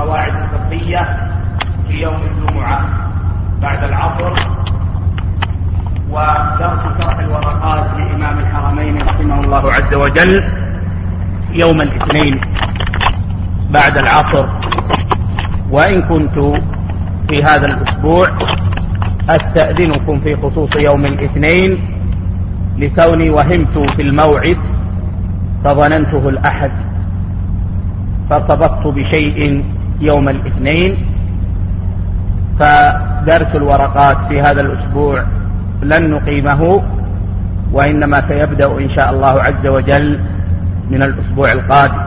القواعد الفقهية في يوم الجمعة بعد العصر، ودرس شرح الورقات لإمام الحرمين رحمه الله عز وجل يوم الاثنين بعد العصر. وإن كنت في هذا الأسبوع أستأذنكم في خصوص يوم الاثنين لكوني وهمت في الموعد فظننته الأحد، فارتبطت بشيء يوم الاثنين، فدرس الورقات في هذا الأسبوع لن نقيمه، وإنما سيبدأ إن شاء الله عز وجل من الأسبوع القادم.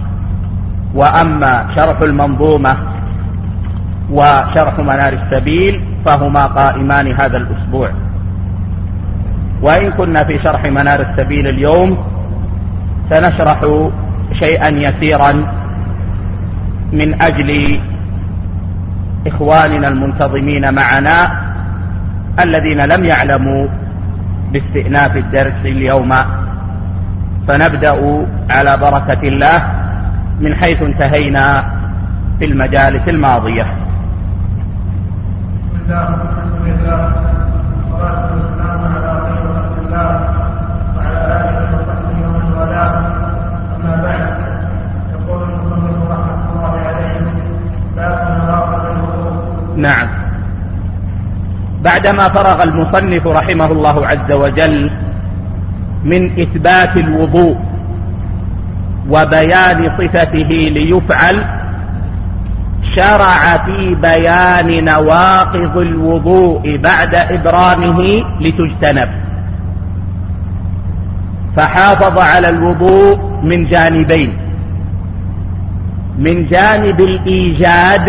وأما شرح المنظومة وشرح منار السبيل فهما قائمان هذا الأسبوع. وإن كنا في شرح منار السبيل اليوم سنشرح شيئا يسيرا من أجل إخواننا المنتظمين معنا الذين لم يعلموا باستئناف الدرس اليوم، فنبدأ على بركة الله من حيث انتهينا في المجالس الماضية. بسم الله والحمد لله والصلاة والسلام على خير خلق الله وعلى آله وصحبه ومن والاه، أما بعد. يقول المصنف رحمة الله عليه: باب مراقبة الوضوء. نعم، بعدما فرغ المصنف رحمه الله عز وجل من إثبات الوضوء وبيان صفته ليفعل، شرع في بيان نواقض الوضوء بعد إبرامه لتجتنب، فحافظ على الوضوء من جانبين: من جانب الإيجاد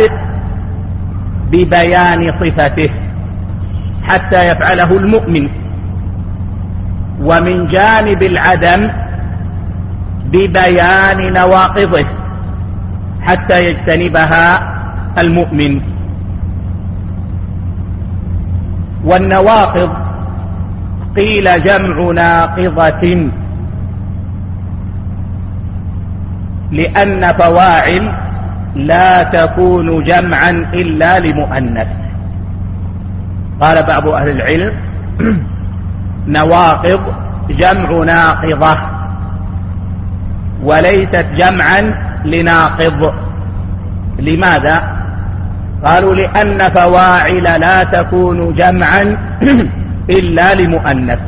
ببيان صفته حتى يفعله المؤمن، ومن جانب العدم ببيان نواقضه حتى يجتنبها المؤمن. والنواقض قيل جمع ناقضة، لأن فواعل لا تكون جمعا إلا لمؤنث. قال بعض أهل العلم: نواقض جمع ناقضة وليست جمعا لناقض. لماذا؟ قالوا: لأن فواعل لا تكون جمعا إلا لمؤنث.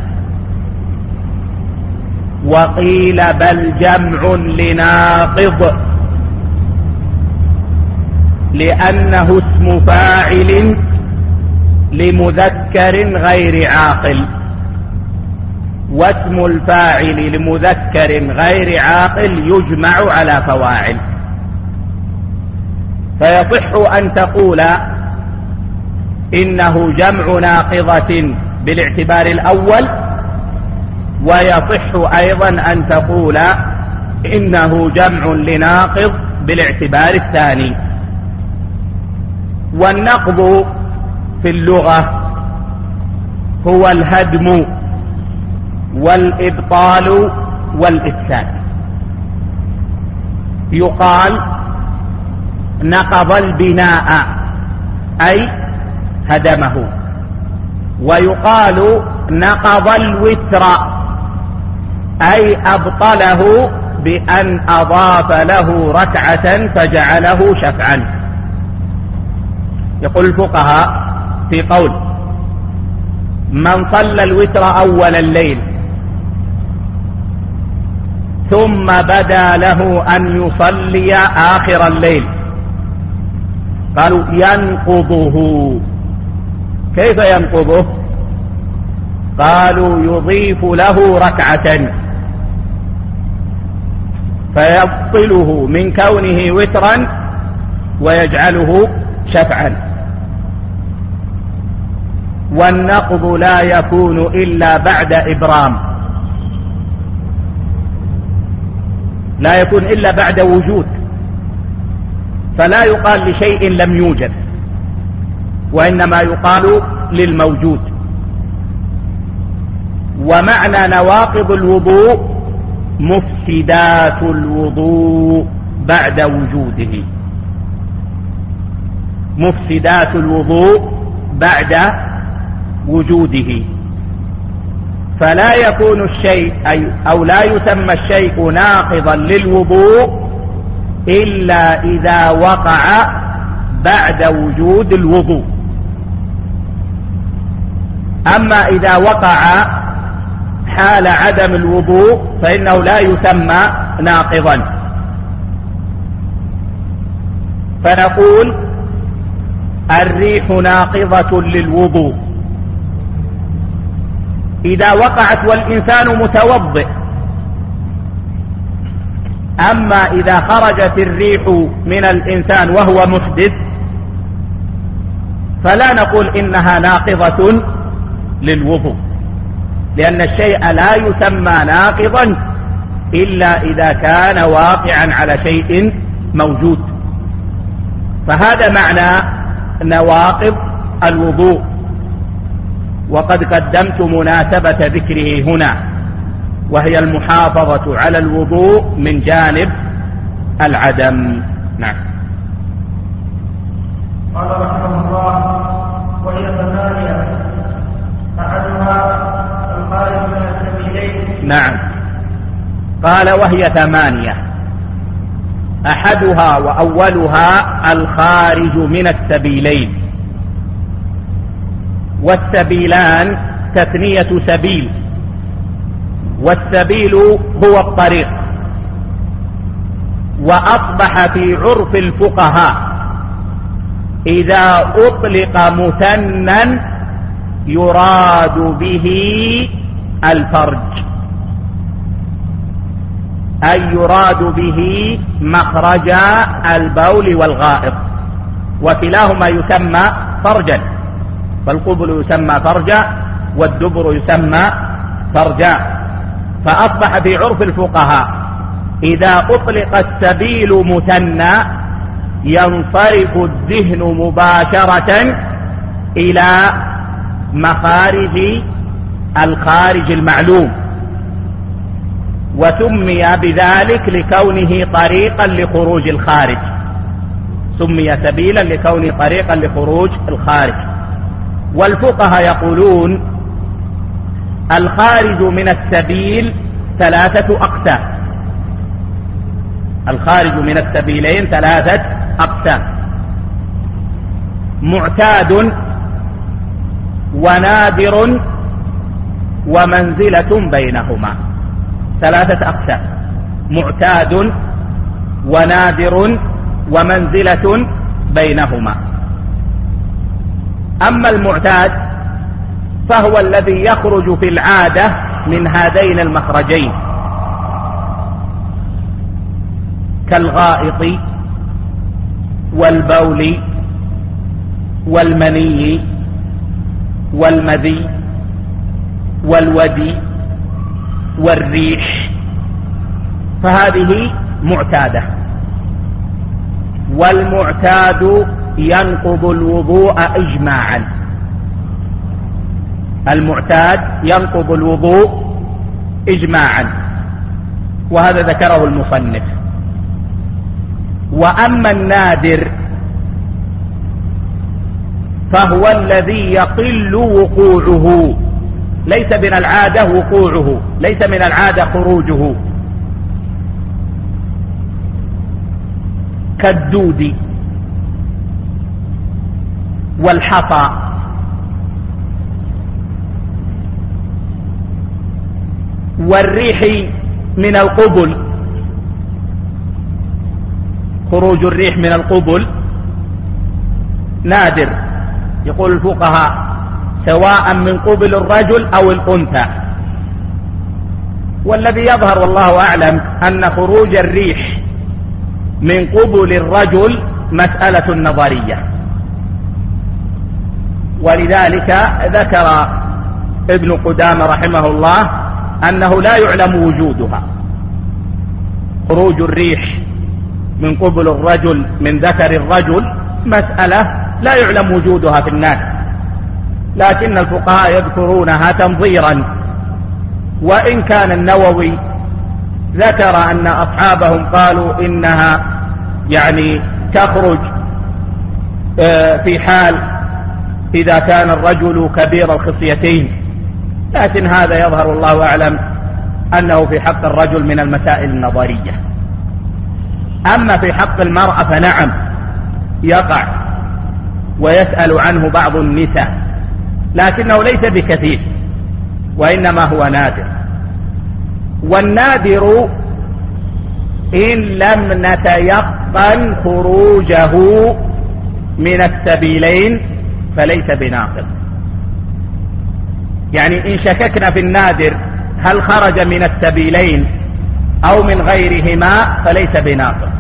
وقيل بل جمع لناقض، لأنه اسم فاعل لمذكر غير عاقل، واسم الفاعل لمذكر غير عاقل يجمع على فواعل. فيصح أن تقول إنه جمع ناقضة بالاعتبار الأول، ويصح أيضا أن تقول إنه جمع لناقض بالاعتبار الثاني. والنقض في اللغة هو الهدم والإبطال والإفساد. يقال نقض البناء أي هدمه، ويقال نقض الوتر أي أبطله بأن أضاف له ركعة فجعله شفعا. يقول الفقهاء في قول: من صلى الوتر أول الليل ثم بدا له أن يصلي آخر الليل، قالوا ينقضه. كيف ينقضه؟ قالوا يضيف له ركعة فيبطله من كونه وترا ويجعله شفعا. والنقض لا يكون إلا بعد إبرام، لا يكون إلا بعد وجود، فلا يقال لشيء لم يوجد، وإنما يقال للموجود. ومعنى نواقض الوضوء مفسدات الوضوء بعد وجوده، مفسدات الوضوء بعد وجوده، فلا يكون الشيء أو لا يسمى الشيء ناقضا للوضوء إلا إذا وقع بعد وجود الوضوء. أما إذا وقع حال عدم الوضوء فإنه لا يسمى ناقضا. فنقول الريح ناقضة للوضوء إذا وقعت والإنسان متوضئ. أما إذا خرجت الريح من الإنسان وهو محدث فلا نقول إنها ناقضة للوضوء، لأن الشيء لا يسمى ناقضا إلا إذا كان واقعا على شيء موجود. فهذا معنى نواقض الوضوء، وقد قدمت مناسبة ذكره هنا، وهي المحافظة على الوضوء من جانب العدم. نعم. قال رحمه الله: وهي ثمانية أحدها الخارج من السبيلين. نعم، قال وهي ثمانية، أحدها وأولها الخارج من السبيلين. والسبيلان تثنية سبيل، والسبيل هو الطريق. وأصبح في عرف الفقهاء إذا أطلق مثنى يراد به الفرج، أي يراد به مخرج البول والغائط، وكلاهما يسمى فرجا، فالقبل يسمى فرجا والدبر يسمى فرجا. فأصبح في عرف الفقهاء إذا أطلق السبيل مثنى ينصرف الذهن مباشرة إلى مخارج الخارج المعلوم، وسمي بذلك لكونه طريقا لخروج الخارج، سمي سبيلا لكونه طريقا لخروج الخارج. والفقهاء يقولون الخارج من السبيل ثلاثة أقسام، الخارج من السبيلين ثلاثة أقسام: معتاد ونادر ومنزلة بينهما، ثلاثة أقسام: معتاد ونادر ومنزلة بينهما. أما المعتاد فهو الذي يخرج في العادة من هذين المخرجين، كالغائط والبول والمني والمذي والودي والريح، فهذه معتادة. والمعتاد ينقض الوضوء إجماعا، المعتاد ينقض الوضوء إجماعا، وهذا ذكره المصنف. وأما النادر فهو الذي يقل وقوعه، ليس من العادة وقوعه، ليس من العادة خروجه، كالدود والحصى والريح من القبل. خروج الريح من القبل نادر، يقول الفقهاء، سواء من قبل الرجل أو الأنثى. والذي يظهر والله أعلم أن خروج الريح من قبل الرجل مسألة نظرية، ولذلك ذكر ابن قدامة رحمه الله أنه لا يعلم وجودها، خروج الريح من قبل الرجل من ذكر الرجل مسألة لا يعلم وجودها في الناس، لكن الفقهاء يذكرونها تنظيرا. وإن كان النووي ذكر أن أصحابهم قالوا إنها يعني تخرج في حال إذا كان الرجل كبير الخصيتين، لكن هذا يظهر الله أعلم أنه في حق الرجل من المسائل النظرية. أما في حق المرأة فنعم يقع ويسأل عنه بعض النساء، لكنه ليس بكثير وإنما هو نادر. والنادر إن لم نتيقن خروجه من السبيلين فليس بناقض. يعني إن شككنا في النادر هل خرج من السبيلين أو من غيرهما فليس بناقض،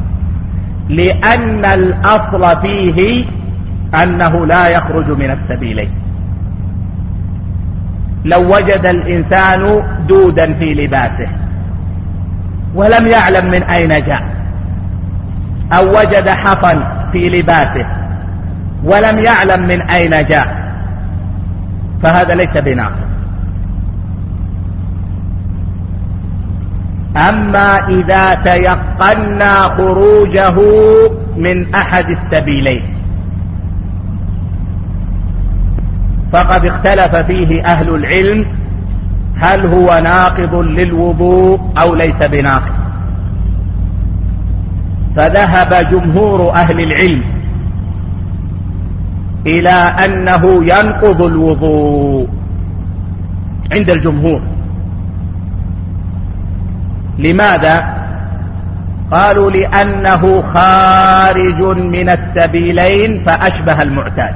لأن الأصل فيه أنه لا يخرج من السبيلين. لو وجد الإنسان دودا في لباسه ولم يعلم من أين جاء، أو وجد حفا في لباسه ولم يعلم من أين جاء، فهذا ليس بناقض. أما إذا تيقنا خروجه من أحد السبيلين فقد اختلف فيه أهل العلم هل هو ناقض للوضوء أو ليس بناقض. فذهب جمهور أهل العلم إلى أنه ينقض الوضوء عند الجمهور. لماذا؟ قالوا لأنه خارج من السبيلين فأشبه المعتاد.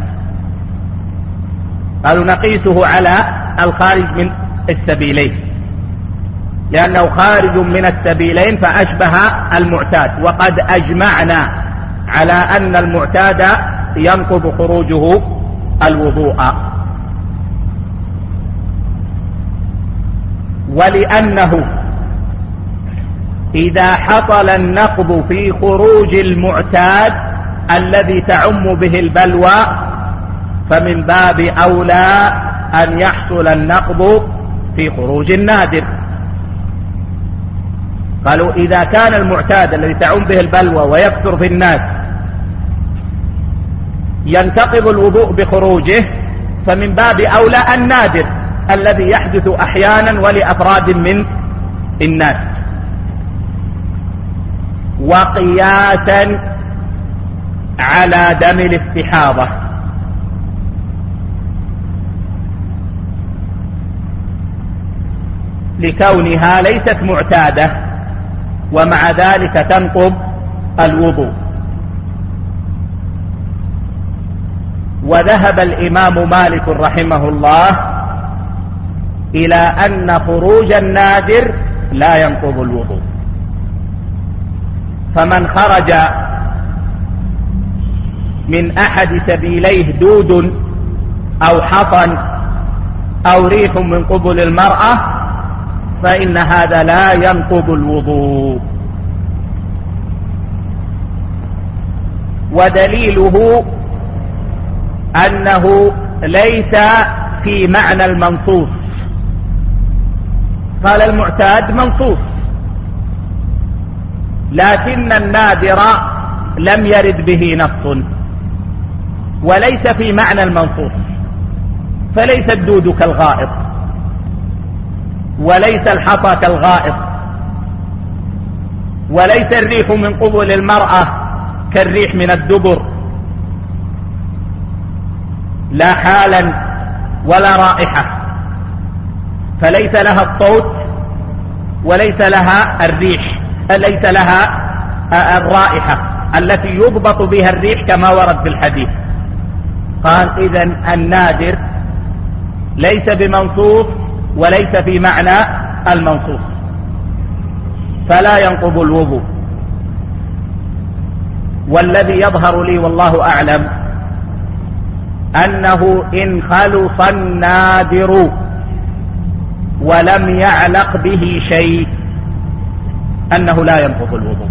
قالوا نقيسه على الخارج من السبيلين لأنه خارج من السبيلين فأشبه المعتاد، وقد أجمعنا على أن المعتاد ينقض خروجه الوضوء. ولأنه إذا حصل النقض في خروج المعتاد الذي تعم به البلوى فمن باب أولى أن يحصل النقض في خروج النادر. قالوا إذا كان المعتاد الذي تعم به البلوى ويكثر في الناس ينتقض الوضوء بخروجه، فمن باب أولى النادر الذي يحدث أحيانا ولأفراد من الناس. وقياسا على دم الاستحاضة، لكونها ليست معتادة ومع ذلك تنقض الوضوء. وذهب الإمام مالك رحمه الله إلى أن خروج النادر لا ينقض الوضوء. فمن خرج من أحد سبيليه دود أو حصن أو ريح من قبل المرأة فإن هذا لا ينقض الوضوء. ودليله أنه ليس في معنى المنصوص. قال المعتاد منصوص، لكن النادر لم يرد به نص وليس في معنى المنصوص. فليس الدود كالغائط وليس الحصى كالغائط وليس الريح من قبل المرأة كالريح من الدبر، لا حالا ولا رائحة، فليس لها الصوت وليس لها الريح، ليس لها الرائحة التي يضبط بها الريح كما ورد في الحديث. قال إذن النادر ليس بمنصوص وليس في معنى المنصوص فلا ينقض الوضوء. والذي يظهر لي والله أعلم أنه إن خلص النادر ولم يعلق به شيء أنه لا ينقض الوضوء.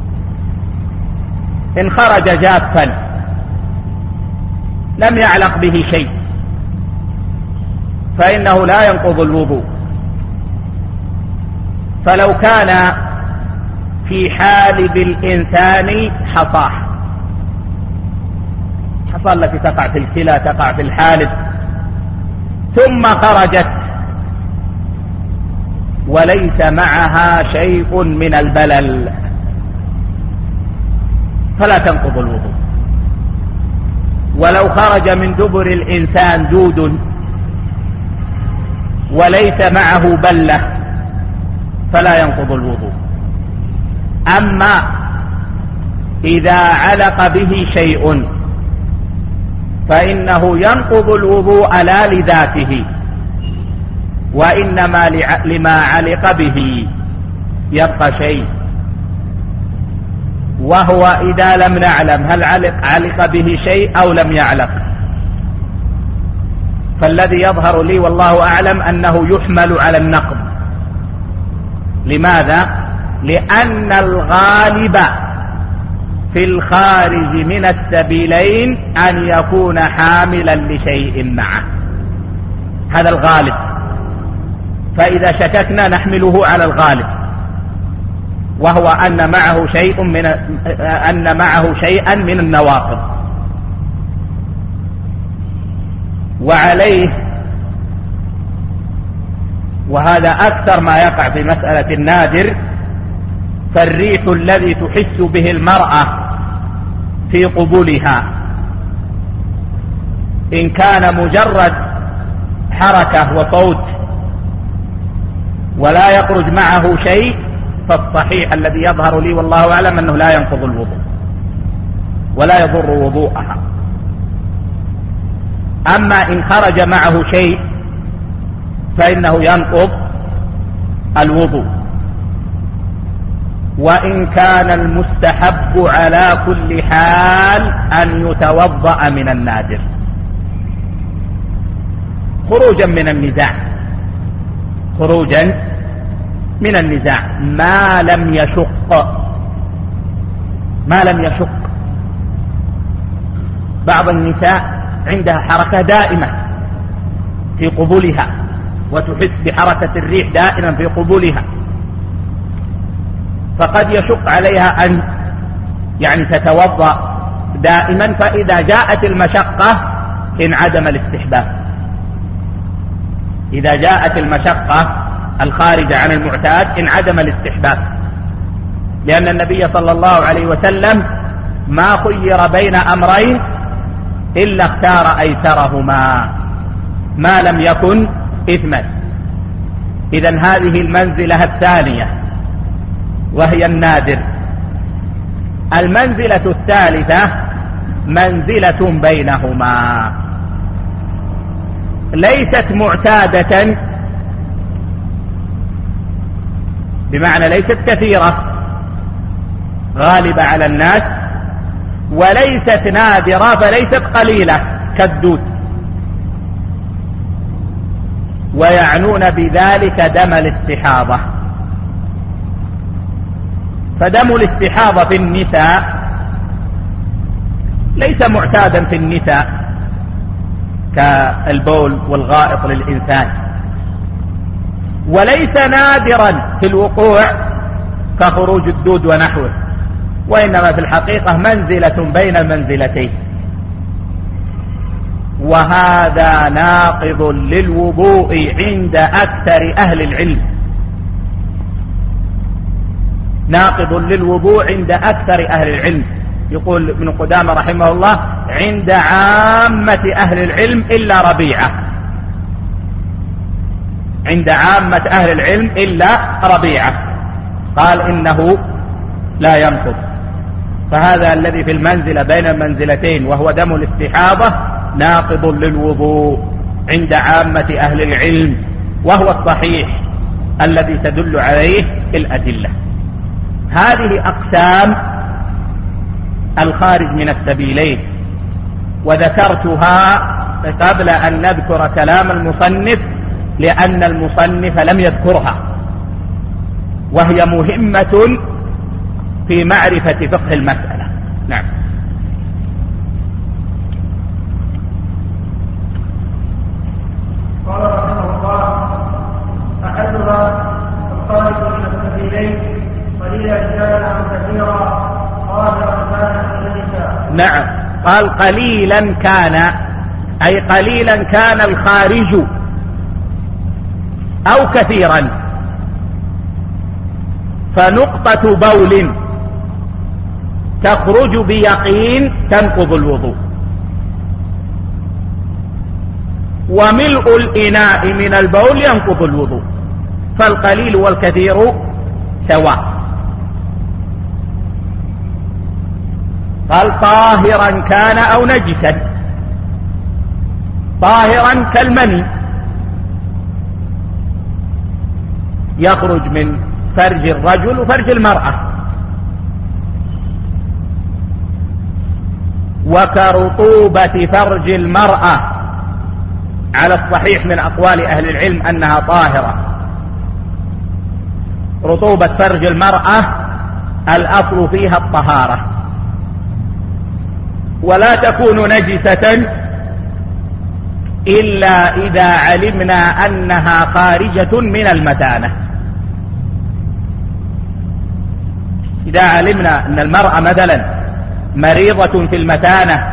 إن خرج جافا لم يعلق به شيء فإنه لا ينقض الوضوء. فلو كان في حالب الإنسان حصاه الحصى التي تقع في الكلى تقع في الحالب، ثم خرجت وليس معها شيء من البلل فلا تنقض الوضوء. ولو خرج من دبر الإنسان دود وليس معه بلة فلا ينقض الوضوء. أما إذا علق به شيء فإنه ينقض الوضوء لا لذاته، وإنما لما علق به يبقى شيء، وهو إذا لم نعلم هل علق به شيء أو لم يعلق. فالذي يظهر لي والله أعلم أنه يحمل على النقض. لماذا؟ لأن الغالب في الخارج من السبيلين أن يكون حاملا لشيء معه، هذا الغالب. فإذا شككنا نحمله على الغالب، وهو أن معه شيئا من النواقض. وعليه، وهذا أكثر ما يقع في مسألة النادر، فالريح الذي تحس به المرأة في قبولها إن كان مجرد حركة وصوت ولا يخرج معه شيء، فالصحيح الذي يظهر لي والله أعلم أنه لا ينقض الوضوء ولا يضر وضوءها. أما إن خرج معه شيء فإنه ينقض الوضوء. وإن كان المستحب على كل حال أن يتوضأ من النادر خروجا من النزاع ما لم يشق. بعض النساء عندها حركة دائمة في قبولها وتحس بحركة الريح دائما في قبولها، فقد يشق عليها أن تتوضأ دائما، فإذا جاءت المشقة انعدم الاستحباب. إذا جاءت المشقة الخارجة عن المعتاد انعدم الاستحباب، لأن النبي صلى الله عليه وسلم ما خير بين أمرين إلا اختار أيسرهما ما لم يكن إثما. إذن هذه المنزلة الثانية وهي النادر. المنزلة الثالثة منزلة بينهما، ليست معتادة بمعنى ليست كثيرة غالبة على الناس، وليست نادرة فليست قليلة كالدود، ويعنون بذلك دم الاستحاضة. فدم الاستحاضة في النساء ليس معتادا في النساء كالبول والغائط للإنسان، وليس نادرا في الوقوع كخروج الدود ونحوه، وإنما في الحقيقة منزلة بين المنزلتين. وهذا ناقض للوضوء عند أكثر أهل العلم، ناقض للوضوء عند أكثر أهل العلم. يقول ابن قدامة رحمه الله عند عامة أهل العلم إلا ربيعة، عند عامة أهل العلم إلا ربيعة قال إنه لا ينقض. فهذا الذي في المنزلة بين المنزلتين وهو دم الاستحاضة ناقض للوضوء عند عامة أهل العلم، وهو الصحيح الذي تدل عليه الأدلة. هذه أقسام الخارج من السبيلين، وذكرتها قبل أن نذكر كلام المصنف لأن المصنف لم يذكرها، وهي مهمة في معرفة فقه المسألة. نعم. قال رحمه الله أحدها الخارج من السبيلين قليلا كان أو كثيرا قادرا كان أو ليس. نعم. قال قليلا كان، أي قليلا كان الخارج أو كثيرا، فنقطة بول تخرج بيقين تنقض الوضوء، وملء الإناء من البول ينقض الوضوء، فالقليل والكثير سواء. قال طاهرا كان أو نجسا، طاهرا كالمني يخرج من فرج الرجل وفرج المرأة، وكرطوبة فرج المرأة على الصحيح من أقوال أهل العلم أنها طاهرة. رطوبة فرج المرأة الأصل فيها الطهارة، ولا تكون نجسة إلا إذا علمنا أنها خارجة من المثانة. إذا علمنا أن المرأة مثلا مريضة في المثانة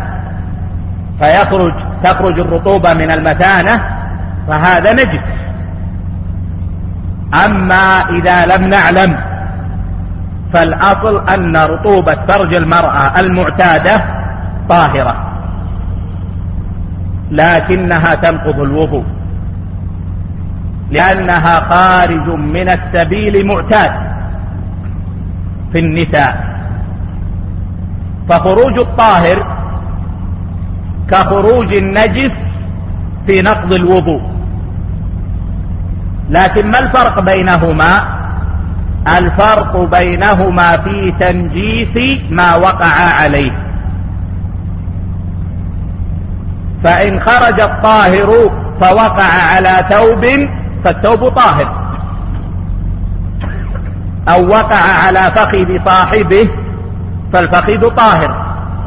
تخرج الرطوبة من المثانة فهذا نجس. أما إذا لم نعلم فالأصل أن رطوبة فرج المرأة المعتادة طاهرة، لكنها تنقض الوضوء لأنها خارج من السبيل معتاد في النساء، فخروج الطاهر كخروج النجس في نقض الوضوء. لكن ما الفرق بينهما؟ الفرق بينهما في تنجيس ما وقع عليه. فإن خرج الطاهر فوقع على ثوب فالثوب طاهر، أو وقع على فخذ صاحبه فالفخذ طاهر.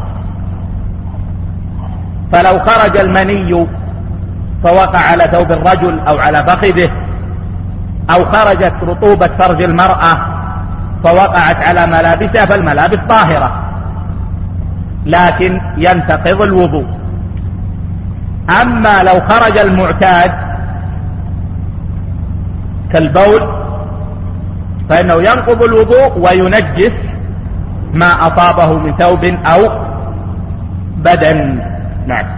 فلو خرج المني فوقع على ثوب الرجل أو على فخذه، أو خرجت رطوبة فرج المرأة فوقعت على ملابسها فالملابس طاهرة، لكن ينتقض الوضوء. أما لو خرج المعتاد كالبول فإنه ينقض الوضوء وينجس ما أصابه من ثوب أو بدن. نعم.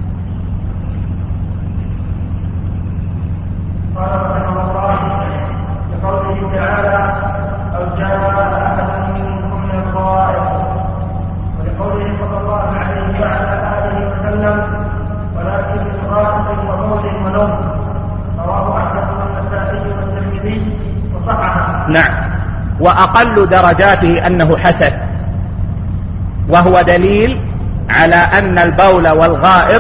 قال رحمه الله لقوله تعالى أو جاء أحد منكم من الغائط، ولقوله صلى الله عليه وعلى آله وسلم ولكن من غائط وبول ونوم، رواه أحمد والنسائي والترمذي وصححه. نعم. وأقل درجاته أنه حسن، وهو دليل على أن البول والغائط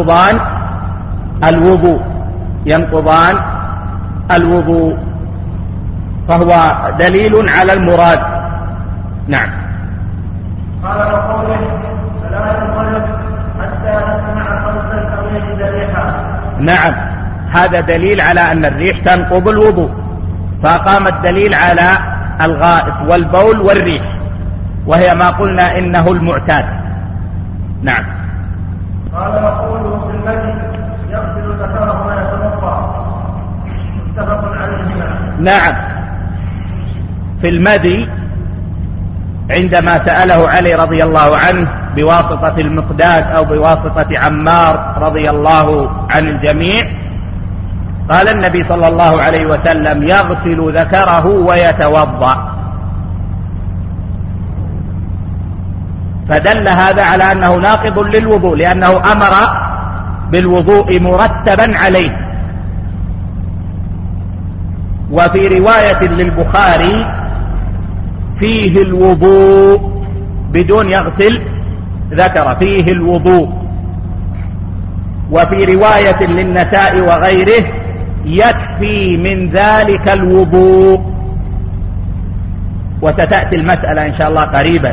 ينقضان الوضوء، فهو دليل على المراد. نعم. قال وقوله فلا ينطلق حتى نسمع صوتا أو يجد ريحا. نعم، هذا دليل على أن الريح تنقض الوضوء، فقام الدليل على الغائط والبول والريح، وهي ما قلنا إنه المعتاد. نعم. قال وقوله في المجد يغسل ذكره ويتوضا، متفق عليهما. نعم. في المدي عندما سأله علي رضي الله عنه بواسطة المقداد أو بواسطة عمار رضي الله عن الجميع، قال النبي صلى الله عليه وسلم يغسل ذكره ويتوضا، فدل هذا على أنه ناقض للوضوء، لأنه أمر بالوضوء مرتبا عليه. وفي رواية للبخاري فيه الوضوء بدون يغسل ذكر، فيه الوضوء. وفي رواية للنساء وغيره يكفي من ذلك الوضوء، وستأتي المسألة إن شاء الله قريبا،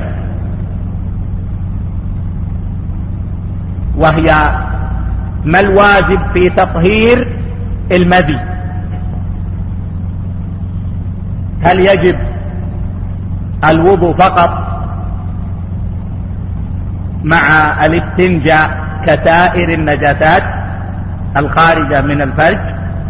وهي ما الواجب في تطهير المذي؟ هل يجب الوضوء فقط مع الاستنجاء كسائر النجاسات الخارجة من الفرج،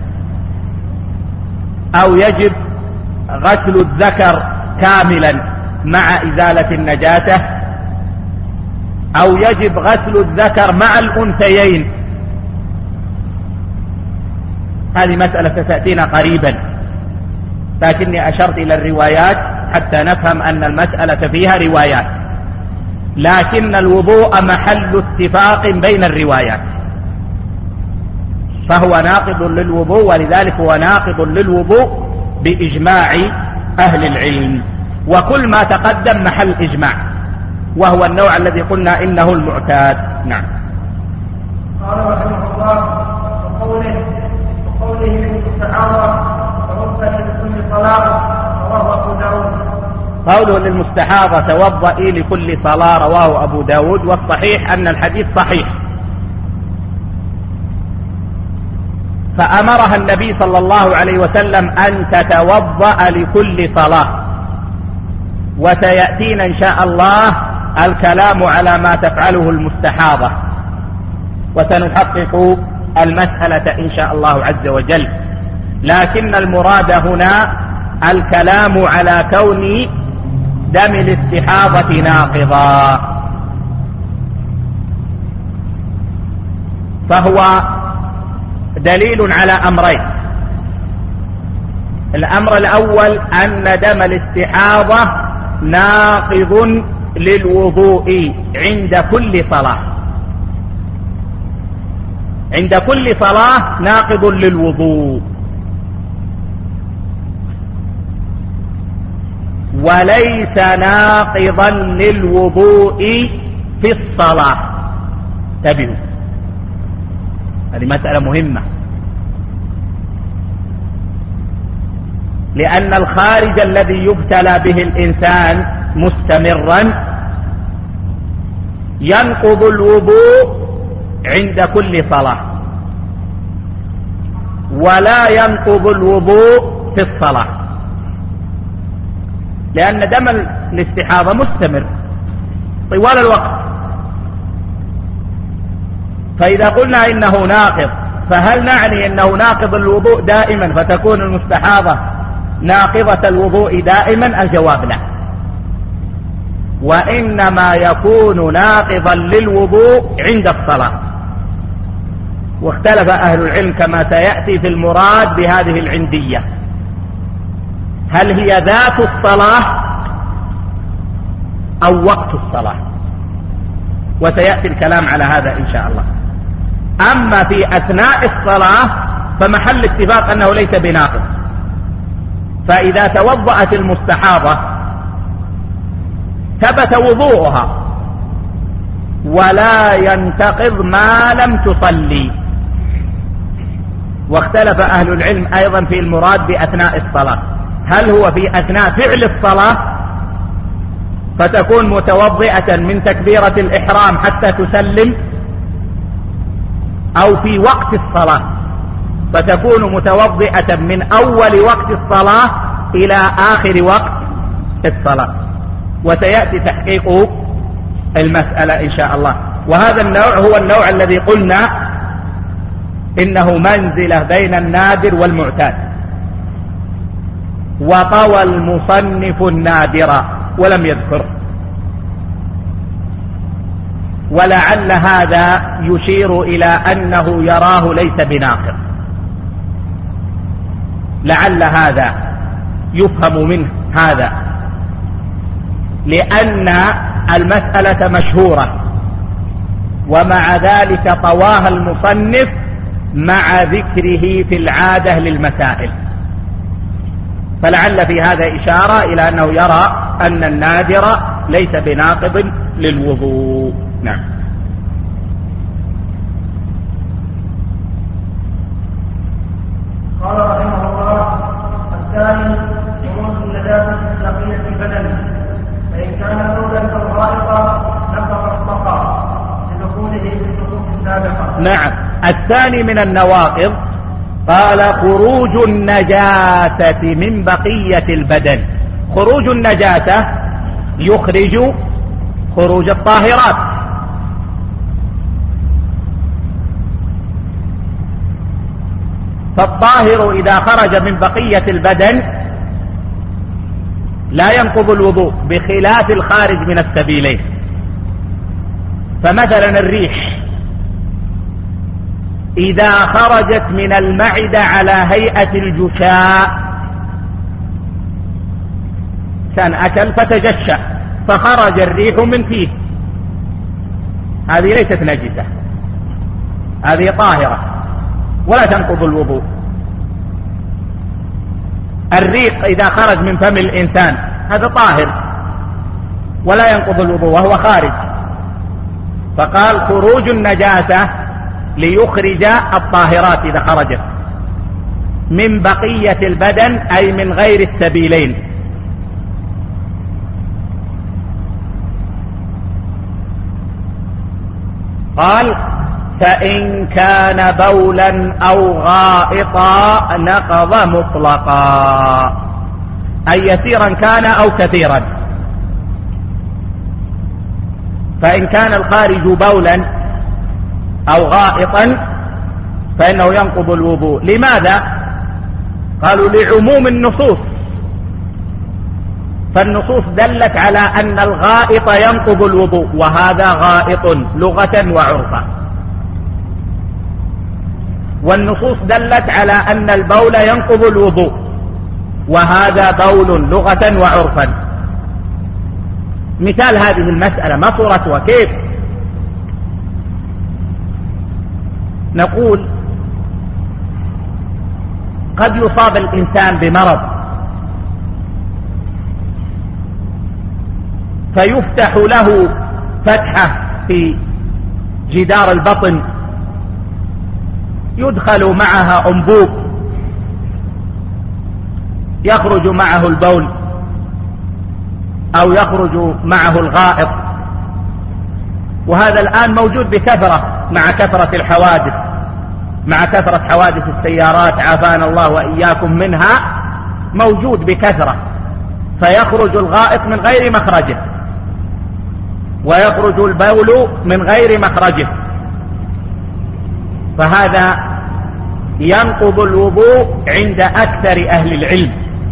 أو يجب غسل الذكر كاملا مع إزالة النجاسة، أو يجب غسل الذكر مع الأنثيين. هذه مسألة ستأتينا قريبا، لكني أشرت إلى الروايات حتى نفهم أن المسألة فيها روايات، لكن الوضوء محل اتفاق بين الروايات، فهو ناقض للوضوء، ولذلك هو ناقض للوضوء بإجماع أهل العلم، وكل ما تقدم محل إجماع، وهو النوع الذي قلنا إنه المعتاد. نعم. قال رحمه الله: وقوله للمستحاضة توضأ لكل صلاة رواه أبو داود. قوله للمستحاضة توضئي لكل صلاة رواه أبو داود، والصحيح أن الحديث صحيح، فأمرها النبي صلى الله عليه وسلم أن تتوضأ لكل صلاة، وسيأتينا إن شاء الله الكلام على ما تفعله المستحاضة، وسنحقق المسألة إن شاء الله عز وجل، لكن المراد هنا الكلام على كون دم الاستحاضة ناقضا، فهو دليل على أمرين. الأمر الأول أن دم الاستحاضة ناقض للوضوء عند كل صلاة، عند كل صلاة ناقض للوضوء، وليس ناقضا للوضوء في الصلاة. انتبهوا، هذه مسألة مهمة، لأن الخارج الذي يبتلى به الإنسان مستمرا ينقض الوضوء عند كل صلاة، ولا ينقض الوضوء في الصلاة، لأن دم الاستحاضة مستمر طوال الوقت. فإذا قلنا إنه ناقض، فهل نعني أنه ناقض الوضوء دائما فتكون المستحاضة ناقضة الوضوء دائما؟ الجواب لا، وإنما يكون ناقضا للوضوء عند الصلاة. واختلف أهل العلم كما سيأتي في المراد بهذه العندية، هل هي ذات الصلاة أو وقت الصلاة، وسيأتي الكلام على هذا إن شاء الله. أما في أثناء الصلاة فمحل اتفاق أنه ليس بناقض، فإذا توضأت المستحاضة ثبت وضوءها ولا ينتقض ما لم تصلي. واختلف أهل العلم أيضا في المراد بأثناء الصلاة، هل هو في أثناء فعل الصلاة فتكون متوضئة من تكبيرة الإحرام حتى تسلم، أو في وقت الصلاة فتكون متوضئة من أول وقت الصلاة إلى آخر وقت الصلاة. وسيأتي تحقيق المسألة إن شاء الله. وهذا النوع هو النوع الذي قلنا إنه منزلة بين النادر والمعتاد، وطوى المصنف النادر ولم يذكر، ولعل هذا يشير إلى أنه يراه ليس بناقض، لعل هذا يفهم منه هذا، لأن المسألة مشهورة، ومع ذلك طواها المصنف مع ذكره في العادة للمسائل، فلعل في هذا إشارة إلى أنه يرى أن النادر ليس بناقض للوضوء. نعم. قال رحمه الله: الثاني خروج النجاسة من بقية البدن، فإن كان ثوبا أو غائطا نقض مطلقا لدخوله في الشروط السابقة. نعم. الثاني من النواقض قال خروج النجاسة من بقية البدن. خروج النجاسة يخرج خروج الطاهرات، فالطاهر إذا خرج من بقية البدن لا ينقض الوضوء بخلاف الخارج من السبيلين. فمثلا الريح إذا خرجت من المعدة على هيئة الجشاء، كان أكل فتجشأ فخرج الريح من فيه، هذه ليست نجسة، هذه طاهرة ولا تنقض الوضوء. الريق إذا خرج من فم الإنسان هذا طاهر ولا ينقض الوضوء وهو خارج، فقال خروج النجاسة ليخرج الطاهرات إذا خرجت من بقية البدن أي من غير السبيلين. قال فإن كان بولا أو غائطا نقض مطلقا، أي يسيرا كان أو كثيرا. فإن كان الخارج بولا أو غائطا فإنه ينقض الوضوء. لماذا؟ قالوا لعموم النصوص، فالنصوص دلت على أن الغائط ينقض الوضوء، وهذا غائط لغة وعرفا، والنصوص دلت على أن البول ينقض الوضوء، وهذا بول لغة وعرفا. مثال هذه المسألة ما صورتها كيف؟ نقول قد يصاب الإنسان بمرض فيفتح له فتحة في جدار البطن يدخل معها أنبوب يخرج معه البول أو يخرج معه الغائط، وهذا الآن موجود بكثرة مع كثرة الحوادث، مع كثرة حوادث السيارات عافانا الله وإياكم منها، موجود بكثرة، فيخرج الغائط من غير مخرجه ويخرج البول من غير مخرجه، فهذا ينقض الوضوء عند أكثر أهل العلم.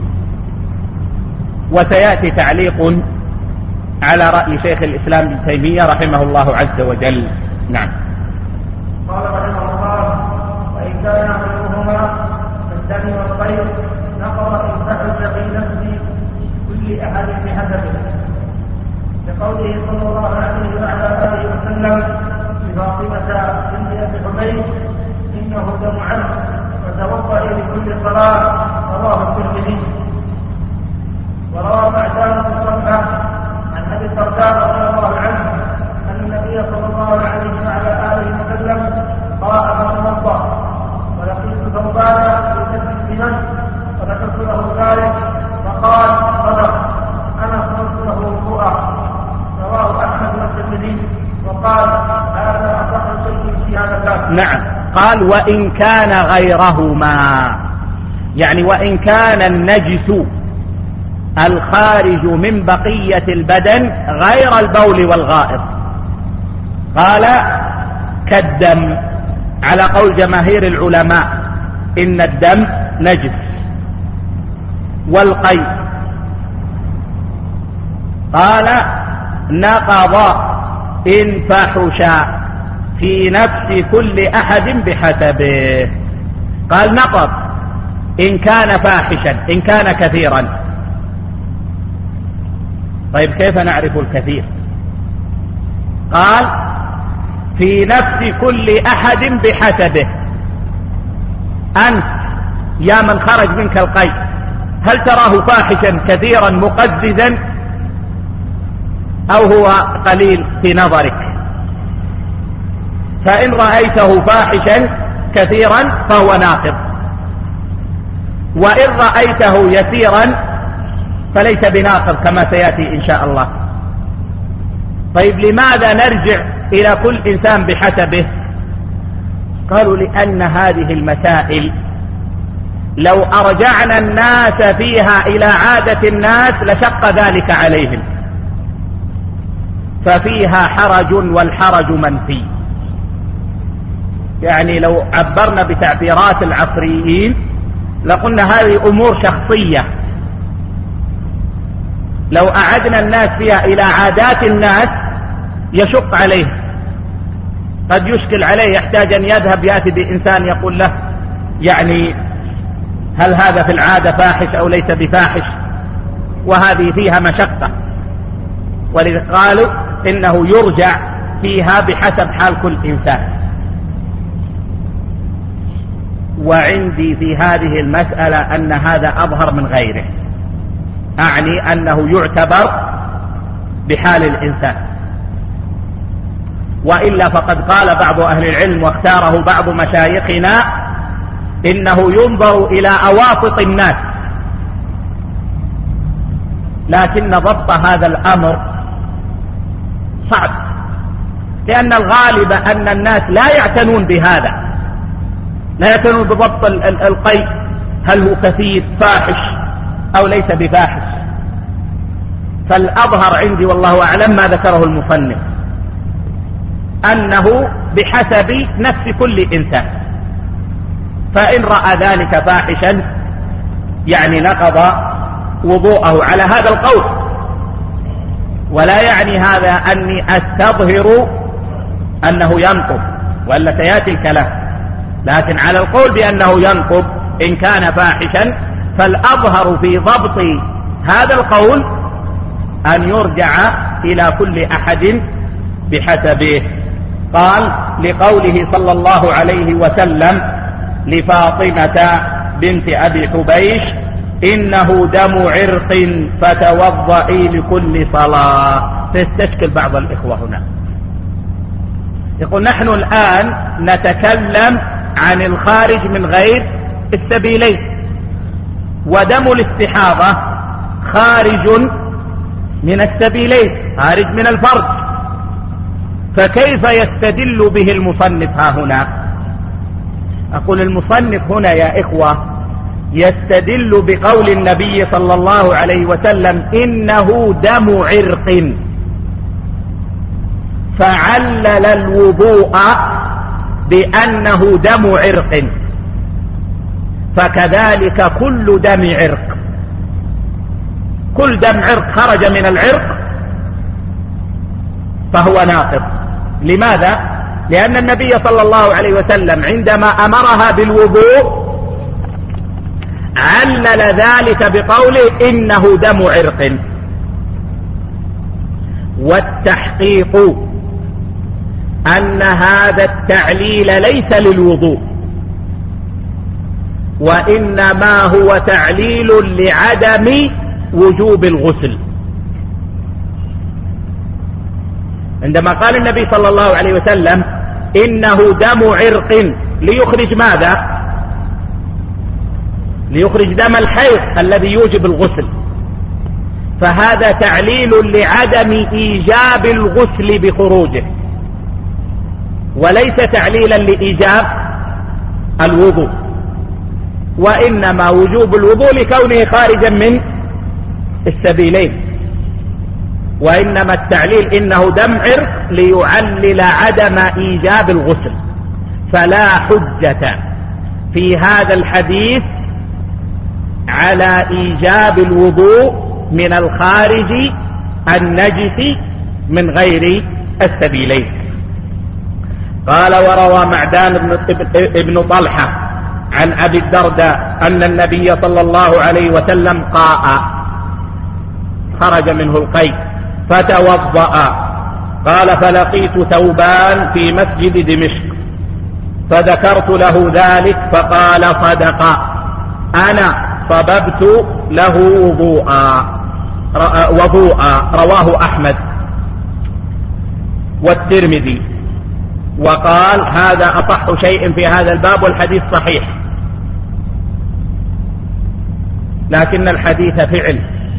وسيأتي تعليق على رأي شيخ الإسلام ابن تيمية رحمه الله عز وجل. نعم. قال رحمه الله وإن كان غيرهما كالدم والطير نقض إن فعل في نفس كل أحد بحسبه، لقوله صلى الله عليه وعلى آله وسلم لفاطمة بنت أبي حميد إنه دم عنه وتوضئي لكل صلاة، رواه الترمذي. وروى معدان بن صلحة عن أبي الدرداء رضي الله عنه أن النبي صلى الله عليه وعلى آله وسلم قال فتوضأ، ولقيت ثوبان في سجن الدمشق فذكرت له ذلك فقال صدق، أنا صدقت له وضوءا. رواه أحمد والترمذي وقال هذا أصح شيء في هذا الباب. نعم. قال وإن كان غيرهما، يعني وإن كان النجس الخارج من بقية البدن غير البول والغائط، قال كالدم على قول جماهير العلماء إن الدم نجس، والقيء قال نقض إن فحش في نفس كل أحد بحسبه. قال نقض إن كان فاحشا، إن كان كثيرا. طيب كيف نعرف الكثير؟ قال في نفس كل أحد بحسبه. أنت يا من خرج منك القيء هل تراه فاحشا كثيرا مقززا أو هو قليل في نظرك؟ فإن رأيته فاحشا كثيرا فهو ناقض، وإن رأيته يسيرا فليس بناقض كما سيأتي إن شاء الله. طيب لماذا نرجع إلى كل إنسان بحسبه؟ قالوا لأن هذه المسائل لو أرجعنا الناس فيها إلى عادة الناس لشق ذلك عليهم، ففيها حرج والحرج منفي. يعني لو عبرنا بتعبيرات العصريين لقلنا هذه أمور شخصية، لو أعدنا الناس فيها إلى عادات الناس يشق عليه، قد يشكل عليه، يحتاج أن يذهب يأتي بإنسان يقول له يعني هل هذا في العادة فاحش أو ليس بفاحش، وهذه فيها مشقة. ولذلك قالوا إنه يرجع فيها بحسب حال كل إنسان. وعندي في هذه المسألة أن هذا أظهر من غيره، أعني أنه يعتبر بحال الإنسان، وإلا فقد قال بعض أهل العلم واختاره بعض مشايخنا إنه ينظر إلى أواسط الناس، لكن ضبط هذا الأمر صعب، لأن الغالب أن الناس لا يعتنون بهذا، لا يعتنون بضبط القيء هل هو كثير فاحش أو ليس بفاحش. فالأظهر عندي والله أعلم ما ذكره المصنف، أنه بحسب نفس كل إنسان، فإن رأى ذلك فاحشا يعني نقض وضوءه على هذا القول، ولا يعني هذا أني أستظهر أنه ينقض، وإلا سيأتي الكلام، لكن على القول بأنه ينقض إن كان فاحشا، فالأظهر في ضبط هذا القول أن يرجع إلى كل أحد بحسبه. قال لقوله صلى الله عليه وسلم لفاطمة بنت أبي حبيش إنه دم عرق فتوضئي لكل صلاة. تستشكل بعض الإخوة هنا، يقول نحن الآن نتكلم عن الخارج من غير السبيلين، ودم الاستحاضة خارج من السبيلين، خارج من الفرج، فكيف يستدل به المصنف ها هنا؟ أقول المصنف هنا يا إخوة يستدل بقول النبي صلى الله عليه وسلم إنه دم عرق، فعلل الوضوء بأنه دم عرق، فكذلك كل دم عرق، كل دم عرق خرج من العرق فهو ناقض. لماذا؟ لأن النبي صلى الله عليه وسلم عندما أمرها بالوضوء علل ذلك بقوله إنه دم عرق. والتحقيق أن هذا التعليل ليس للوضوء، وإنما هو تعليل لعدم وجوب الغسل. عندما قال النبي صلى الله عليه وسلم إنه دم عرق ليخرج ماذا؟ ليخرج دم الحيض الذي يوجب الغسل، فهذا تعليل لعدم إيجاب الغسل بخروجه، وليس تعليلا لإيجاب الوضوء، وإنما وجوب الوضوء لكونه خارجا من السبيلين، وإنما التعليل إنه دم عرق ليعلل عدم إيجاب الغسل. فلا حجة في هذا الحديث على إيجاب الوضوء من الخارج النجس من غير السبيلين. قال وروى معدان بن طلحة عن أبي الدرداء أن النبي صلى الله عليه وسلم قاء، خرج منه القيء فتوضأ، قال فلقيت ثوبان في مسجد دمشق فذكرت له ذلك فقال صدق، أنا صببت له وضوءا. رواه أحمد والترمذي، وقال هذا أصح شيء في هذا الباب والحديث صحيح، لكن الحديث فعل،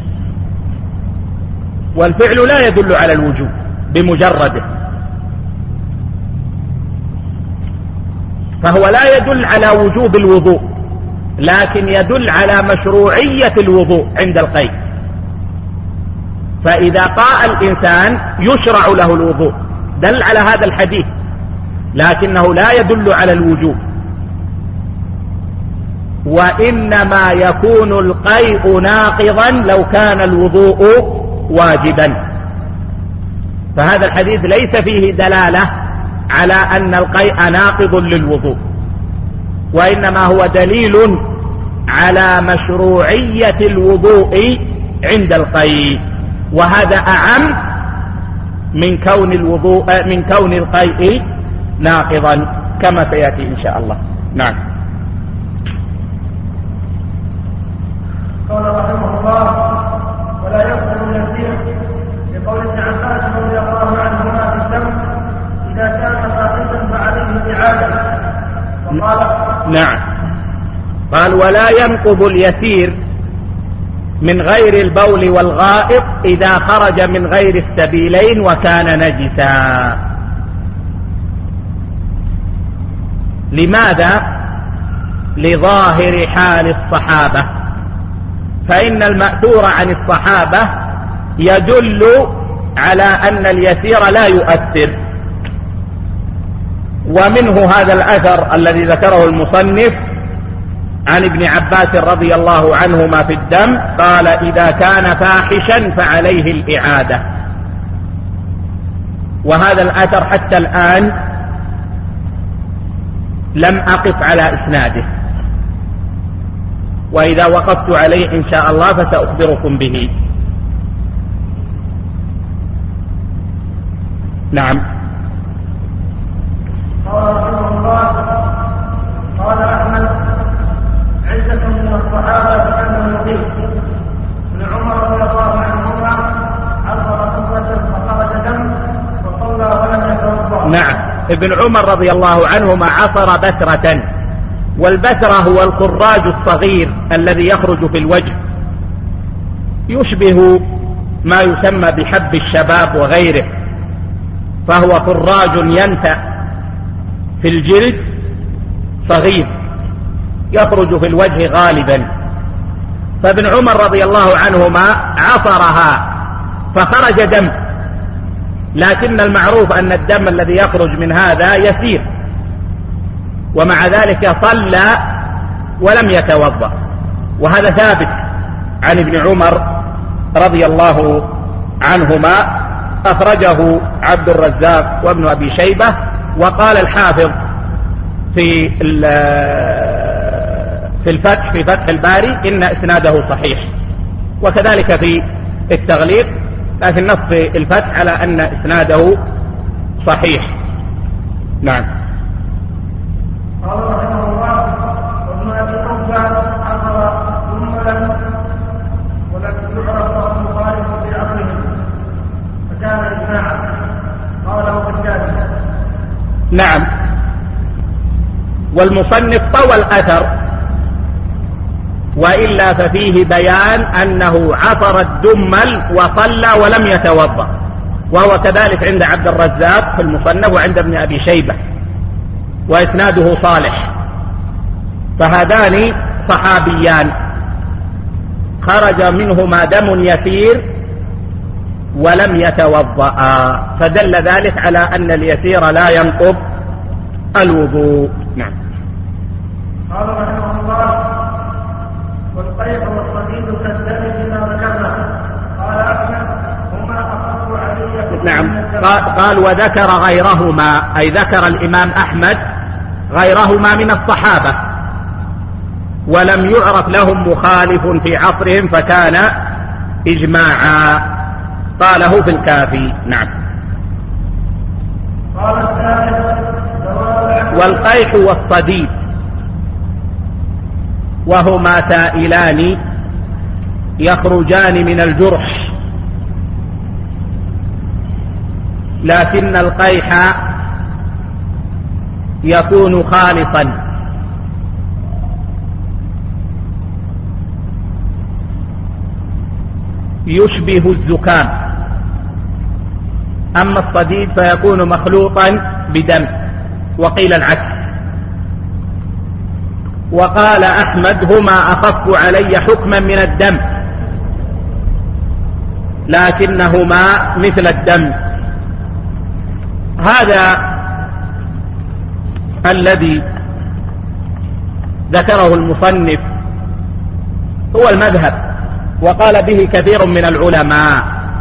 والفعل لا يدل على الوجوب بمجرده، فهو لا يدل على وجوب الوضوء، لكن يدل على مشروعية الوضوء عند القيء. فإذا قاء الإنسان يشرع له الوضوء، دل على هذا الحديث، لكنه لا يدل على الوجوب، وإنما يكون القيء ناقضا لو كان الوضوء واجبا. فهذا الحديث ليس فيه دلالة على أن القيء ناقض للوضوء، وإنما هو دليل على مشروعية الوضوء عند القيء، وهذا أعم من كون القيء ناقضا كما سيأتي إن شاء الله. نعم. قال رحمه الله: ولا يقبل اليسير لقول ابن عباس رضي الله عنهما في الدم إذا كان فاقدا فعليه الإعادة. وقال نعم، قال: ولا ينقض اليسير من غير البول والغائط إذا خرج من غير السبيلين وكان نجسا. لماذا؟ لظاهر حال الصحابة، فإن المأثور عن الصحابة يدل على أن اليسير لا يؤثر. ومنه هذا الأثر الذي ذكره المصنف عن ابن عباس رضي الله عنهما في الدم، قال: إذا كان فاحشا فعليه الإعادة. وهذا الأثر حتى الآن لم أقف على إسناده، وإذا وقفت عليه إن شاء الله فسأخبركم به. نعم. قال رحمه الله: قال أحمد: عدة من الصحابة كانوا يضيف. ابن عمر رضي الله عنهما عصر كفرة فخرج دم وصلى ولم يتوضأ. نعم، ابن عمر رضي الله عنهما عصر بترة، والبترة هو الخراج الصغير الذي يخرج في الوجه، يشبه ما يسمى بحب الشباب وغيره، فهو خراج ينتأ في الجلد صغير يخرج في الوجه غالبا. فابن عمر رضي الله عنهما عصرها فخرج دم، لكن المعروف أن الدم الذي يخرج من هذا يسير، ومع ذلك صلى ولم يتوضأ، وهذا ثابت عن ابن عمر رضي الله عنهما، أخرجه عبد الرزاق وابن أبي شيبة. وقال الحافظ في الفتح في فتح الباري إن إسناده صحيح، وكذلك في التغليق، لكن نص في الفتح على أن إسناده صحيح. نعم. قال رحمه الله: وابن أبي حنبل عصر ثم ولم يعرف المخالف في عصره فكان إجماعا. قاله الشافعي. نعم. والمصنف طوى الأثر، وإلا ففيه بيان أنه عصر الدمل وصلى ولم يتوضأ، وهو كذلك عند عبد الرزاق في المصنف وعند ابن أبي شيبة، وإسناده صالح. فهذان صحابيان خرج منهما دم يسير ولم يتوضأ، فدل ذلك على أن اليسير لا ينقض الوضوء. نعم. قال رحمه الله: والقيء والصديد كالدم بما ذكرنا. قال أحمد: هما أخف علي. نعم. قال: وذكر غيرهما، أي ذكر الإمام أحمد غيرهما من الصحابة، ولم يعرف لهم مخالف في عصرهم فكان إجماعا. قاله في الكافي. نعم. قال الثالث: والقيح والصديد وهما سائلان يخرجان من الجرح، لكن القيح يكون خالصا، يشبه الزكام، أما الصديد فيكون مخلوطا بدم، وقيل العكس. وقال أحمد: هما أخف علي حكما من الدم، لكنهما مثل الدم. هذا الذي ذكره المصنف هو المذهب، وقال به كثير من العلماء،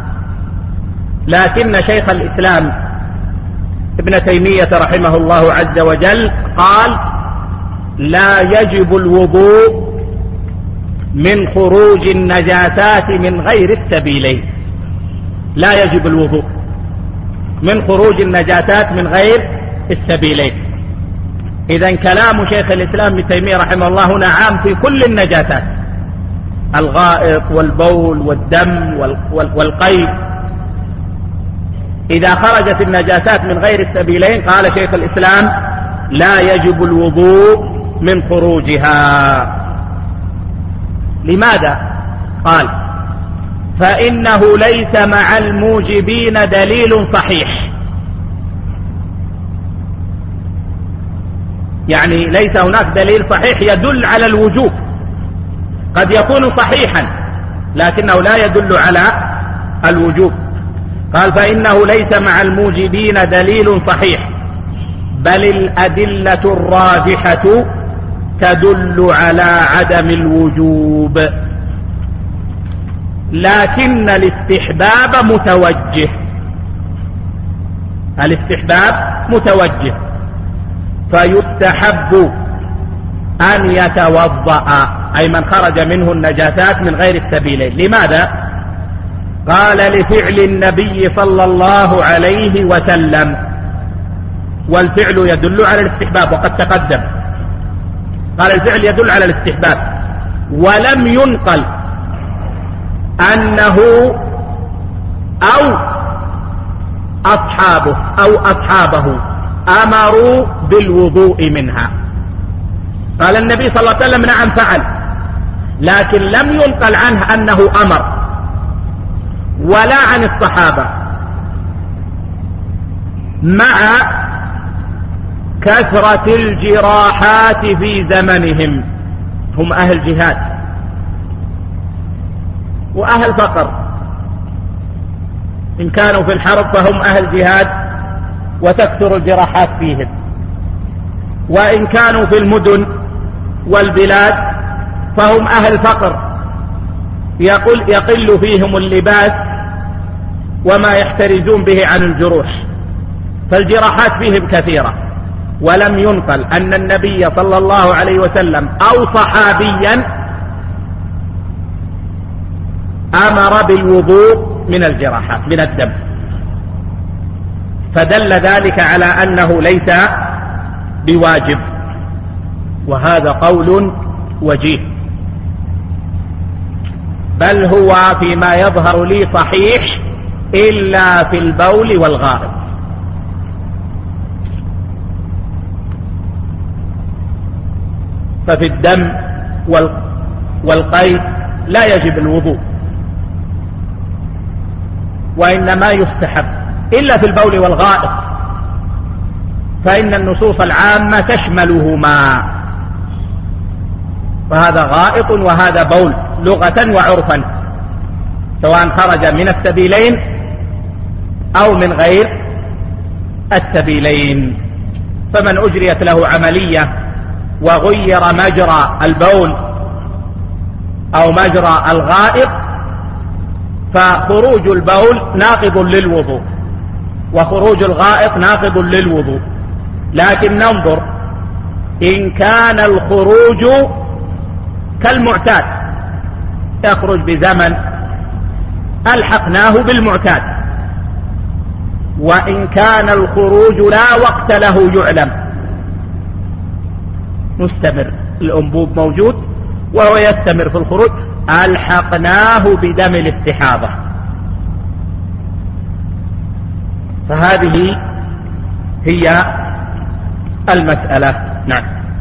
لكن شيخ الإسلام ابن تيمية رحمه الله عز وجل قال: لا يجب الوضوء من خروج النجاسات من غير السبيلين. لا يجب الوضوء من خروج النجاسات من غير السبيلين. إذن كلام شيخ الإسلام ابن تيمية رحمه الله هنا عام في كل النجاسات، الغائط والبول والدم والقيء. إذا خرجت النجاسات من غير السبيلين قال شيخ الإسلام: لا يجب الوضوء من خروجها. لماذا؟ قال: فإنه ليس مع الموجبين دليل صحيح. يعني ليس هناك دليل صحيح يدل على الوجوب، قد يكون صحيحا لكنه لا يدل على الوجوب. قال: فإنه ليس مع الموجبين دليل صحيح، بل الأدلة الراجحة تدل على عدم الوجوب، لكن الاستحباب متوجه. الاستحباب متوجه، فيستحب أن يتوضأ، أي من خرج منه النجاسات من غير السبيلين. لماذا؟ قال: لفعل النبي صلى الله عليه وسلم، والفعل يدل على الاستحباب وقد تقدم. قال: الفعل يدل على الاستحباب، ولم ينقل أنه أو أصحابه أمروا بالوضوء منها. قال النبي صلى الله عليه وسلم: نعم فعل، لكن لم ينقل عنه أنه أمر، ولا عن الصحابة، مع كثرة الجراحات في زمنهم. هم أهل جهاد وأهل فقر، إن كانوا في الحرب فهم أهل جهاد وتكثر الجراحات فيهم، وإن كانوا في المدن والبلاد فهم أهل فقر، يقل فيهم اللباس وما يحترزون به عن الجروح، فالجراحات فيهم كثيرة. ولم ينقل أن النبي صلى الله عليه وسلم أو صحابيا أمر بالوضوء من الجراحات من الدم، فدل ذلك على أنه ليس بواجب، وهذا قول وجيه، بل هو فيما يظهر لي صحيح إلا في البول والغائط. ففي الدم والقيء لا يجب الوضوء، وإنما يستحب، إلا في البول والغائط فإن النصوص العامة تشملهما، فهذا غائط وهذا بول لغة وعرفا، سواء خرج من السبيلين أو من غير السبيلين. فمن أجريت له عملية وغير مجرى البول أو مجرى الغائط فخروج البول ناقض للوضوء وخروج الغائط ناقض للوضوء، لكن ننظر إن كان الخروج كالمعتاد يخرج بزمن ألحقناه بالمعتاد، وإن كان الخروج لا وقت له يعلم مستمر، الأنبوب موجود وهو يستمر في الخروج، ألحقناه بدم الاستحاضة. فهذه هي المسألة. نعم.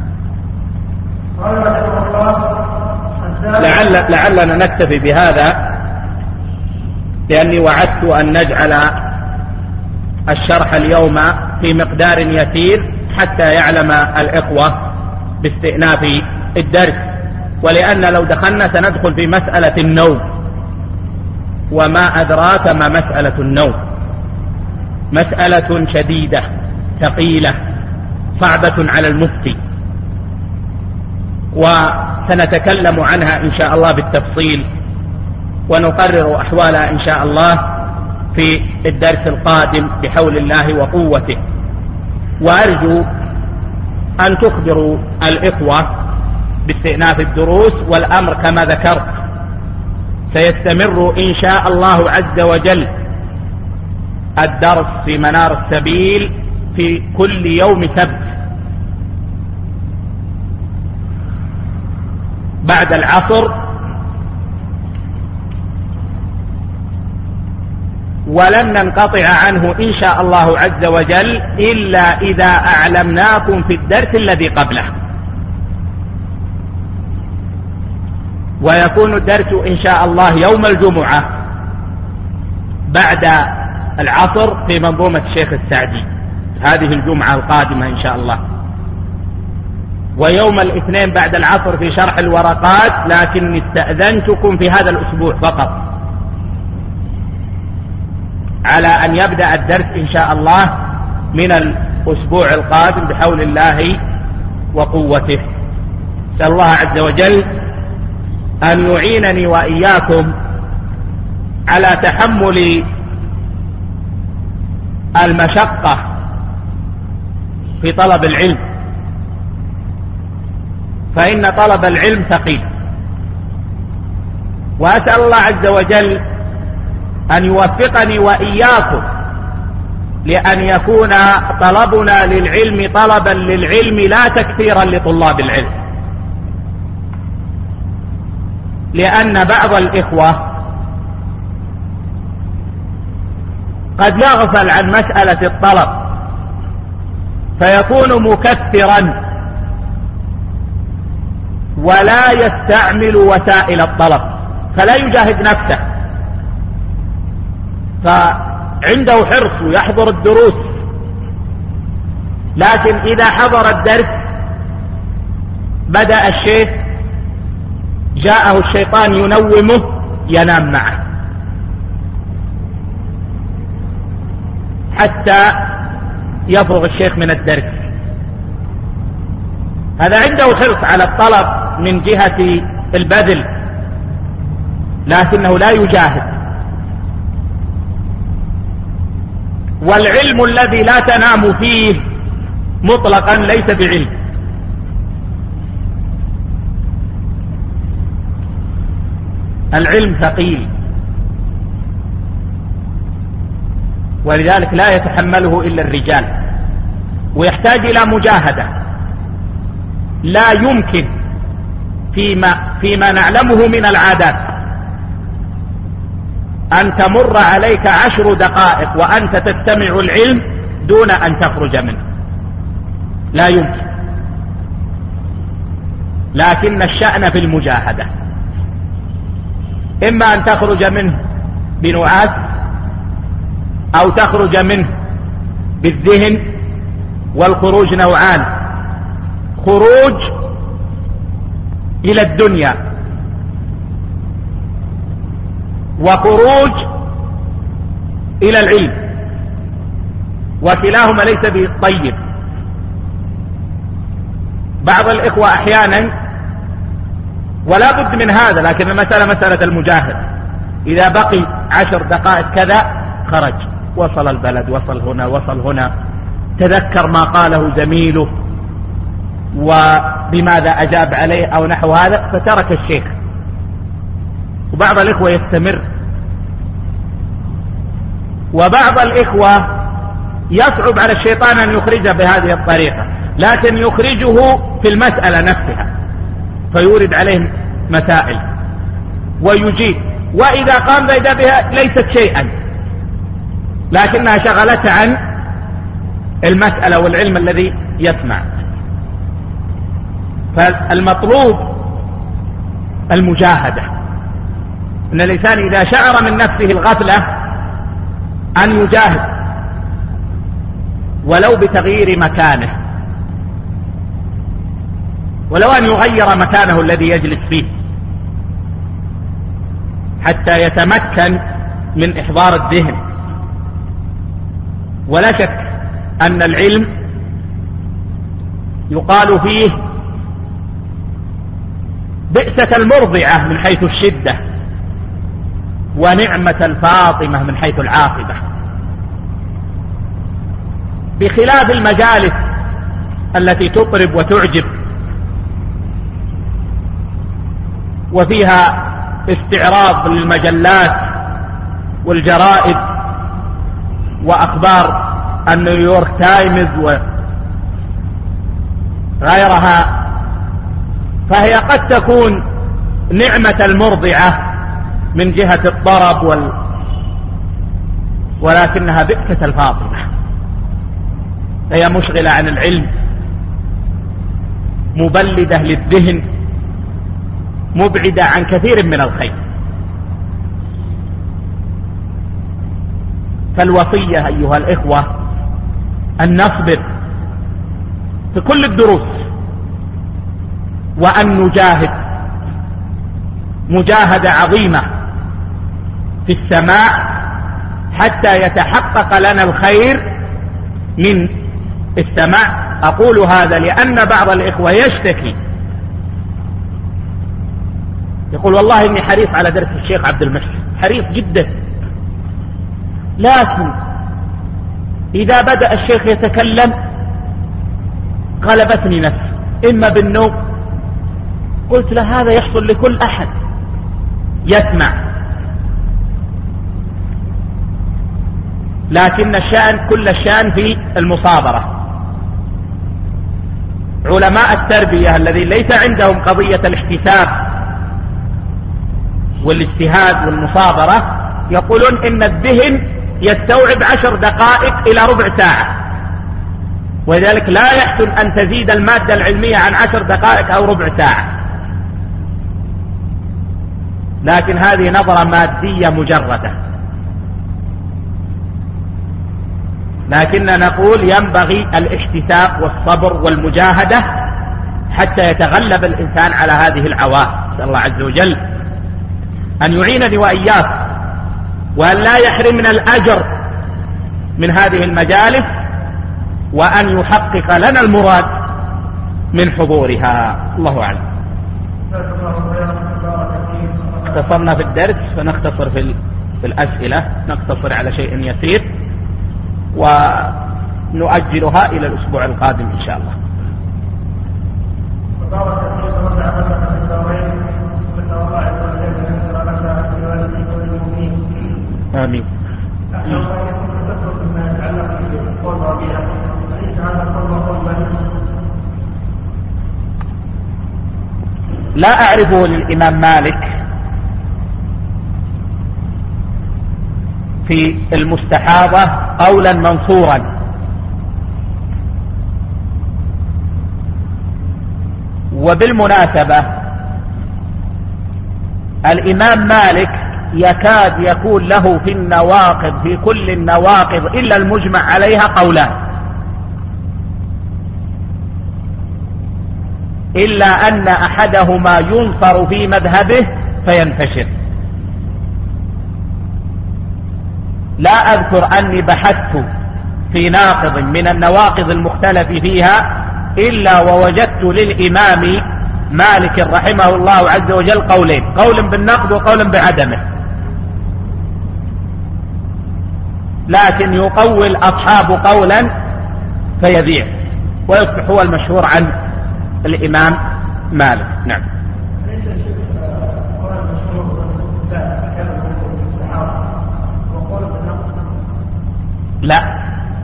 لعلنا نكتفي بهذا، لأني وعدت أن نجعل الشرح اليوم في مقدار يسير حتى يعلم الإخوة باستئناف الدرس، ولأن لو دخلنا سندخل في مسألة النوم، وما أدراك ما مسألة النوم، مسألة شديدة ثقيلة صعبة على المفتي، وسنتكلم عنها إن شاء الله بالتفصيل ونقرر أحوالها إن شاء الله في الدرس القادم بحول الله وقوته. وأرجو أن تخبروا الإخوة باستئناف الدروس، والأمر كما ذكرت سيستمر إن شاء الله عز وجل الدرس في منار السبيل في كل يوم سبت بعد العصر، ولن ننقطع عنه إن شاء الله عز وجل إلا إذا أعلمناكم في الدرس الذي قبله. ويكون الدرس إن شاء الله يوم الجمعة بعد العصر في منظومة الشيخ السعدي هذه الجمعة القادمة إن شاء الله، ويوم الاثنين بعد العصر في شرح الورقات، لكن استأذنتكم في هذا الأسبوع فقط على أن يبدأ الدرس إن شاء الله من الأسبوع القادم بحول الله وقوته. نسأل الله عز وجل أن يعينني وإياكم على تحمل المشقة في طلب العلم، فإن طلب العلم ثقيل، وأسأل الله عز وجل أن يوفقني وإياكم لأن يكون طلبنا للعلم طلبا للعلم لا تكثيرا لطلاب العلم، لأن بعض الإخوة قد يغفل عن مسألة الطلب فيكون مكثرا ولا يستعمل وسائل الطلب فلا يجاهد نفسه، فعنده حرص ويحضر الدروس، لكن إذا حضر الدرس بدأ الشيخ جاءه الشيطان ينومه ينام معه حتى يفرغ الشيخ من الدرس. هذا عنده حرص على الطلب من جهة البذل لكنه لا يجاهد. والعلم الذي لا تنام فيه مطلقا ليس بعلم، العلم ثقيل، ولذلك لا يتحمله إلا الرجال، ويحتاج إلى مجاهدة. لا يمكن فيما نعلمه من العادات أن تمر عليك 10 دقائق وأنت تستمع العلم دون أن تخرج منه، لا يمكن. لكن الشأن في المجاهدة، إما أن تخرج منه بنعاس أو تخرج منه بالذهن. والخروج نوعان: خروج إلى الدنيا وخروج إلى العلم، وكلاهما ليس بالطيب. بعض الإخوة أحيانا ولا بد من هذا، لكن المسألة مسألة المجاهد، إذا بقي 10 دقائق كذا خرج، وصل البلد، وصل هنا، وصل هنا، تذكر ما قاله زميله وبماذا أجاب عليه أو نحو هذا فترك الشيخ. وبعض الإخوة يستمر، وبعض الإخوة يصعب على الشيطان أن يخرجه بهذه الطريقة، لكن يخرجه في المسألة نفسها فيورد عليه مسائل ويجيب، وإذا قام بها ليست شيئا لكنها شغلت عن المسألة والعلم الذي يسمع. فالمطلوب المجاهدة، أن الإنسان إذا شعر من نفسه الغفلة أن يجاهد ولو بتغيير مكانه، ولو أن يغير مكانه الذي يجلس فيه حتى يتمكن من إحضار الذهن. ولا شك أن العلم يقال فيه بئسة المرضعة من حيث الشدة، ونعمة الفاطمة من حيث العاقبة، بخلاف المجالس التي تطرب وتعجب وفيها استعراض للمجلات والجرائد وأخبار النيويورك تايمز وغيرها، فهي قد تكون نعمة المرضعة من جهة الطرب ولكنها بئسة الفاطمة، هي مشغلة عن العلم، مبلدة للذهن، مبعدة عن كثير من الخير. فالوصية أيها الإخوة أن نصبر في كل الدروس، وأن نجاهد مجاهدة عظيمة في السماع حتى يتحقق لنا الخير من السماع. أقول هذا لأن بعض الإخوة يشتكي، يقول والله إني حريص على درس الشيخ عبد المحسن، حريص جدا، لكن إذا بدأ الشيخ يتكلم غلبتني نفسي، إما بالنوم. قلت له هذا يحصل لكل أحد يسمع، لكن الشأن كل الشأن في المصابرة. علماء التربية الذين ليس عندهم قضية الاحتساب والاجتهاد والمصابرة يقولون إن الذهن يستوعب 10 دقائق إلى ربع ساعة، ولذلك لا يحسن أن تزيد المادة العلمية عن 10 دقائق أو ربع ساعة. لكن هذه نظرة مادية مجردة، لكننا نقول ينبغي الاحتساب والصبر والمجاهدة حتى يتغلب الإنسان على هذه العوائق. نسأل الله عز وجل أن يعينني وإياك، وأن لا يحرمنا الأجر من هذه المجالس، وأن يحقق لنا المراد من حضورها. الله أعلم. اختصرنا في الدرس فنختصر في الأسئلة، نقتصر على شيء يسير ونؤجلها إلى الأسبوع القادم إن شاء الله. آمين. لا أعرفه للإمام مالك في المستحاضة قولا منصورا، وبالمناسبة الإمام مالك يكاد يكون له في النواقض، في كل النواقض إلا المجمع عليها قولان، إلا أن أحدهما ينصر في مذهبه فينتشر. لا أذكر أني بحثت في ناقض من النواقض المختلف فيها إلا ووجدت للإمام مالك رحمه الله عز وجل قولين، قول بالنقض وقول بعدمه، لكن يقول أصحاب قولا فيبيع ويصبح هو المشهور عن الإمام مالك. نعم. لا،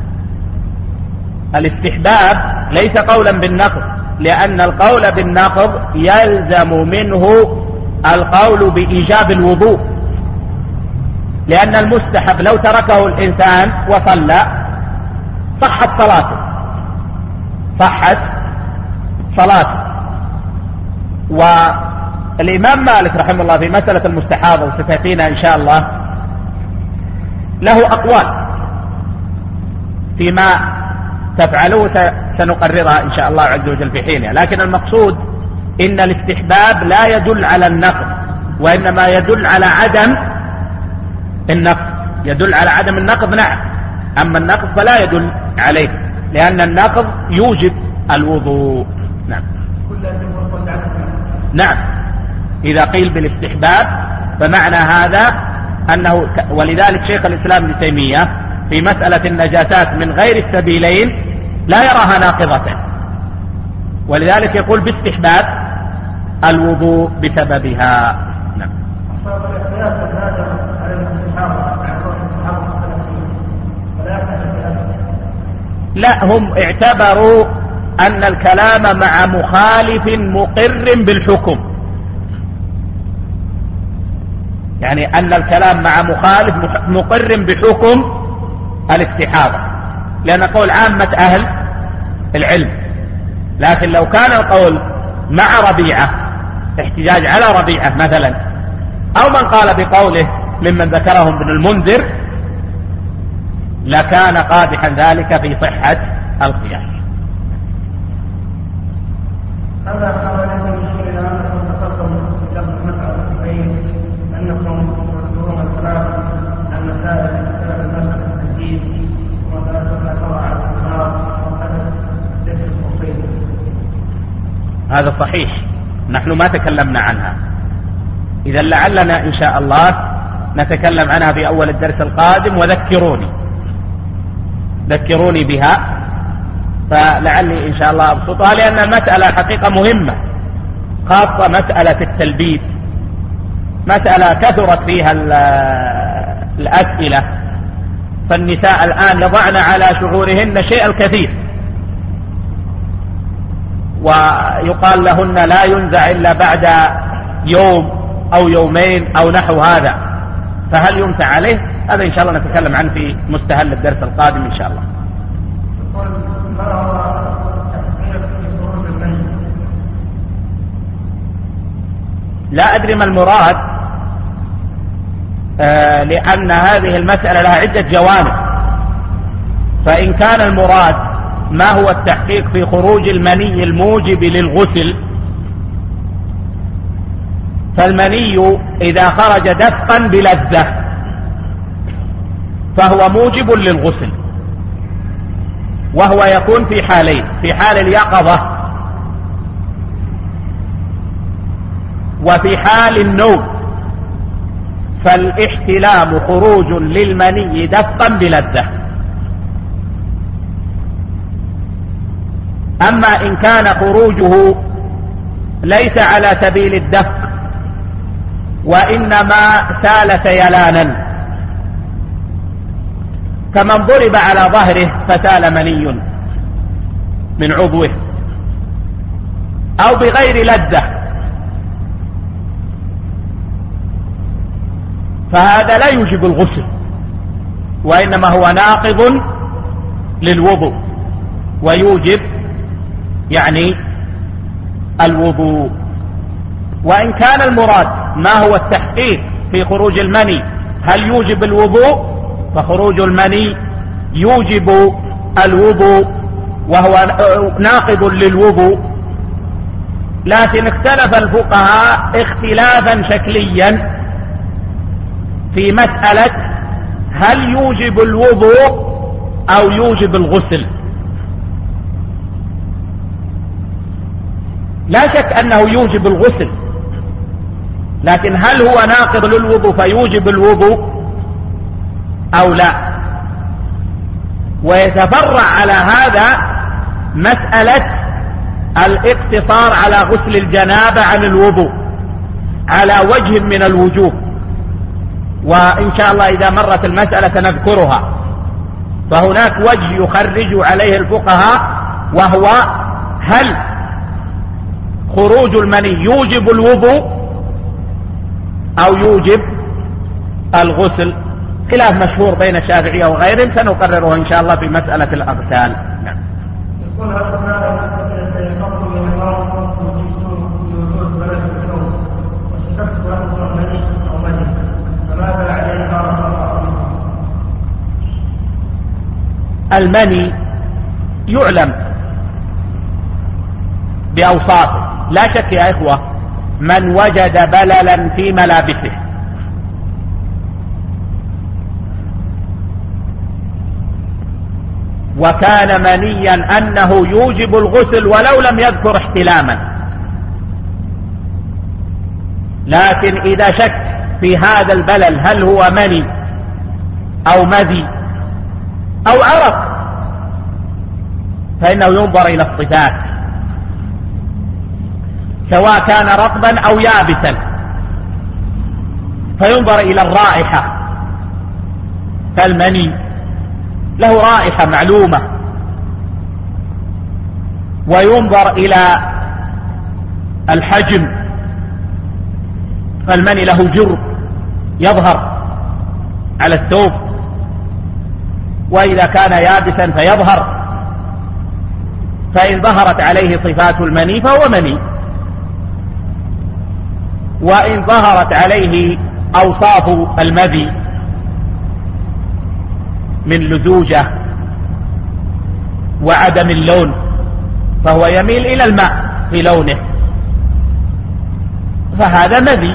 الاستحباب ليس قولا بالنقض، لأن القول بالنقض يلزم منه القول بإيجاب الوضوء، لأن المستحب لو تركه الإنسان وصلى صحت صلاته. والإمام مالك رحمه الله في مسألة المستحاضة وستأتينا إن شاء الله له أقوال فيما تفعلوه سنقررها إن شاء الله عز وجل في حينها، لكن المقصود إن الاستحباب لا يدل على النقض، وإنما يدل على عدم النقض. يدل على عدم النقض نعم، أما النقض فلا يدل عليه، لأن النقض يوجب الوضوء. نعم. نعم، إذا قيل بالاستحباب فمعنى هذا أنه، ولذلك شيخ الإسلام ابن تيمية في مسألة النجاسات من غير السبيلين لا يراها ناقضة، ولذلك يقول باستحباب الوضوء بسببها. نعم. لا، هم اعتبروا أن الكلام مع مخالف مقر بالحكم، يعني أن الكلام مع مخالف مقر بحكم الاستحاضة، لأن قول عامة أهل العلم. لكن لو كان القول مع ربيعة، احتجاج على ربيعة مثلا، أو من قال بقوله ممن ذكرهم ابن المنذر، لكان قادحا ذلك في صحة القياس. هذا صحيح، نحن ما تكلمنا عنها، إذا لعلنا إن شاء الله نتكلم عنها في أول الدرس القادم، ذكروني بها، فلعلي إن شاء الله أبسطها، لأن المسألة حقيقة مهمة، خاصة مسألة التلبيد، مسألة كثرت فيها الأسئلة، فالنساء الآن يضعن على شعورهن شيء الكثير، ويقال لهن لا ينزع إلا بعد يوم أو يومين أو نحو هذا، فهل يمسع عليه؟ هذا إن شاء الله نتكلم عنه في مستهل الدرس القادم إن شاء الله. لا أدري ما المراد، لأن هذه المسألة لها عدة جوانب، فإن كان المراد ما هو التحقيق في خروج المني الموجب للغسل، فالمني إذا خرج دفقا بلذة فهو موجب للغسل، وهو يكون في حالين: في حال اليقظة وفي حال النوم. فالاحتلام خروج للمني دفقا بلذة. أما إن كان خروجه ليس على سبيل الدفق وإنما سال سيلانا، كمن ضرب على ظهره فسال مني من عضوه، أو بغير لذة، فهذا لا يوجب الغسل، وإنما هو ناقض للوضوء ويوجب يعني الوضوء. وإن كان المراد ما هو التحقيق في خروج المني هل يوجب الوضوء، فخروج المني يوجب الوضوء وهو ناقض للوضوء، لكن اختلف الفقهاء اختلافا شكليا في مسألة هل يوجب الوضوء أو يوجب الغسل. لا شك أنه يوجب الغسل، لكن هل هو ناقض للوضوء فيوجب الوضوء أو لا؟ ويتفرع على هذا مسألة الاقتصار على غسل الجنابة عن الوضوء على وجه من الوجوه، وإن شاء الله إذا مرت المسألة سنذكرها. فهناك وجه يخرج عليه الفقهاء، وهو هل خروج المني يوجب الوضوء أو يوجب الغسل. خلاف مشهور بين الشافعية وغيرهم، سنقرره إن شاء الله في مسألة الأغسال. نعم. المني يعلم بأوصافه، لا شك يا إخوة، من وجد بللا في ملابسه وكان منيا أنه يوجب الغسل ولو لم يذكر احتلاما، لكن إذا شك في هذا البلل هل هو مني أو مذي أو عرق فإنه ينظر إلى الصفات سواء كان رطبا أو يابسا، فينظر إلى الرائحة، فالمني له رائحة معلومة، وينظر إلى الحجم، فالمني له جرب يظهر على الثوب، وإذا كان يابسا فيظهر، فإن ظهرت عليه صفات المني فهو مني، وإن ظهرت عليه أوصاف المذي من لزوجة وعدم اللون فهو يميل إلى الماء في لونه، فهذا مذي.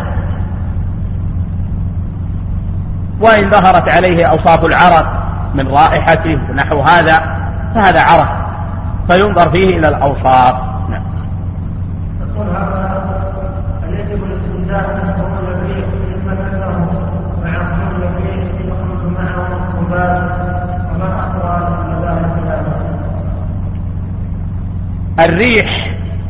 وإن ظهرت عليه أوصاف العرق من رائحته ونحو هذا فهذا عرق، فينظر فيه إلى الأوصاف. نعم. يقول هذا هل يجب الاستنجاء من قبل الريح إما أنه مع قبل الريح يخرج معه الغبار وما أخبر المذاهب هذا؟ الريح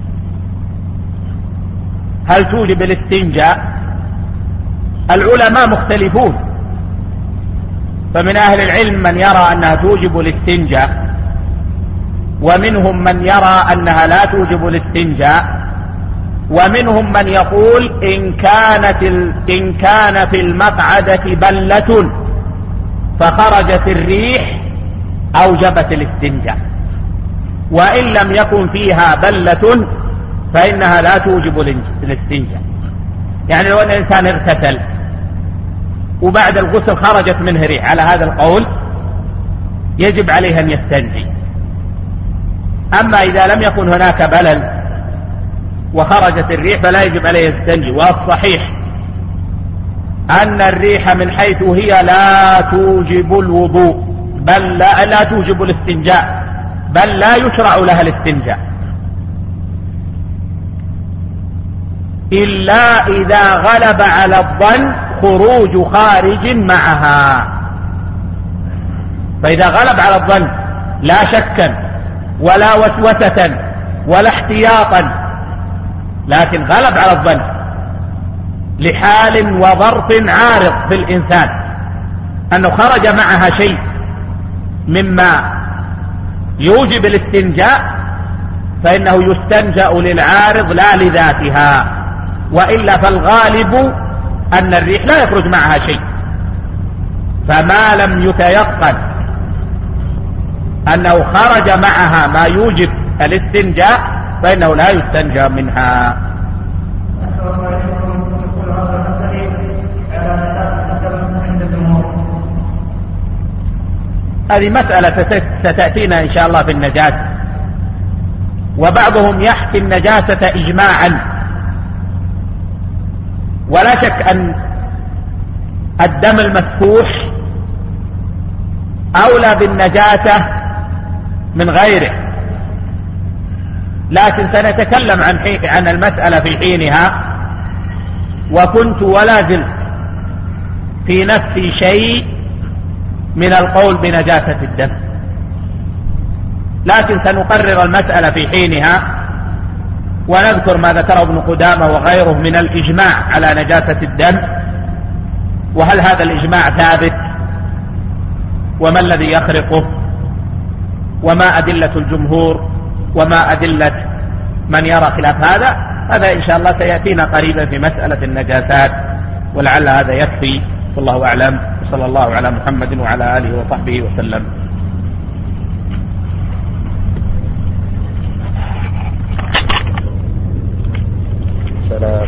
هل توجب الاستنجاء؟ العلماء مختلفون، فمن أهل العلم من يرى أنها توجب الاستنجاء، ومنهم من يرى أنها لا توجب الاستنجاء، ومنهم من يقول إن كان في المقعدة بلة فخرجت الريح أوجبت الاستنجاء، وإن لم يكن فيها بلة فإنها لا توجب الاستنجاء. يعني لو أن الإنسان اغتسل وبعد الغسل خرجت منه ريح على هذا القول يجب عليه أن يستنجي. أما إذا لم يكن هناك بلل وخرجت الريح فلا يجب عليه يستنجي. والصحيح أن الريح من حيث هي لا توجب الوضوء، بل لا توجب الاستنجاء، بل لا يشرع لها الاستنجاء إلا إذا غلب على الظن خروج خارج معها. فإذا غلب على الظن لا شكا ولا وسوسة ولا احتياطا، لكن غلب على الظن لحال وظرف عارض في الإنسان أنه خرج معها شيء مما يوجب الاستنجاء، فإنه يستنجأ للعارض لا لذاتها، وإلا فالغالب أن الريح لا يخرج معها شيء، فما لم يتيقن أنه خرج معها ما يوجب الاستنجاء فإنه لا يستنجى منها. هذه مسألة ستأتينا إن شاء الله في النجاسة، وبعضهم يحكي النجاسة إجماعا، ولا شك أن الدم المسفوح أولى بالنجاسة من غيره، لكن سنتكلم عن المسألة في حينها. وكنت ولا زلت في نفسي شيء من القول بنجاسة الدم، لكن سنقرر المسألة في حينها ونذكر ما ذكره ابن قدامة وغيره من الإجماع على نجاسة الدم، وهل هذا الإجماع ثابت، وما الذي يخرقه، وما أدلة الجمهور، وما أدلة من يرى خلاف هذا إن شاء الله سيأتينا قريبا في مسألة النجاسات، ولعل هذا يكفي. والله أعلم، وصلى الله على محمد وعلى آله وصحبه وسلم.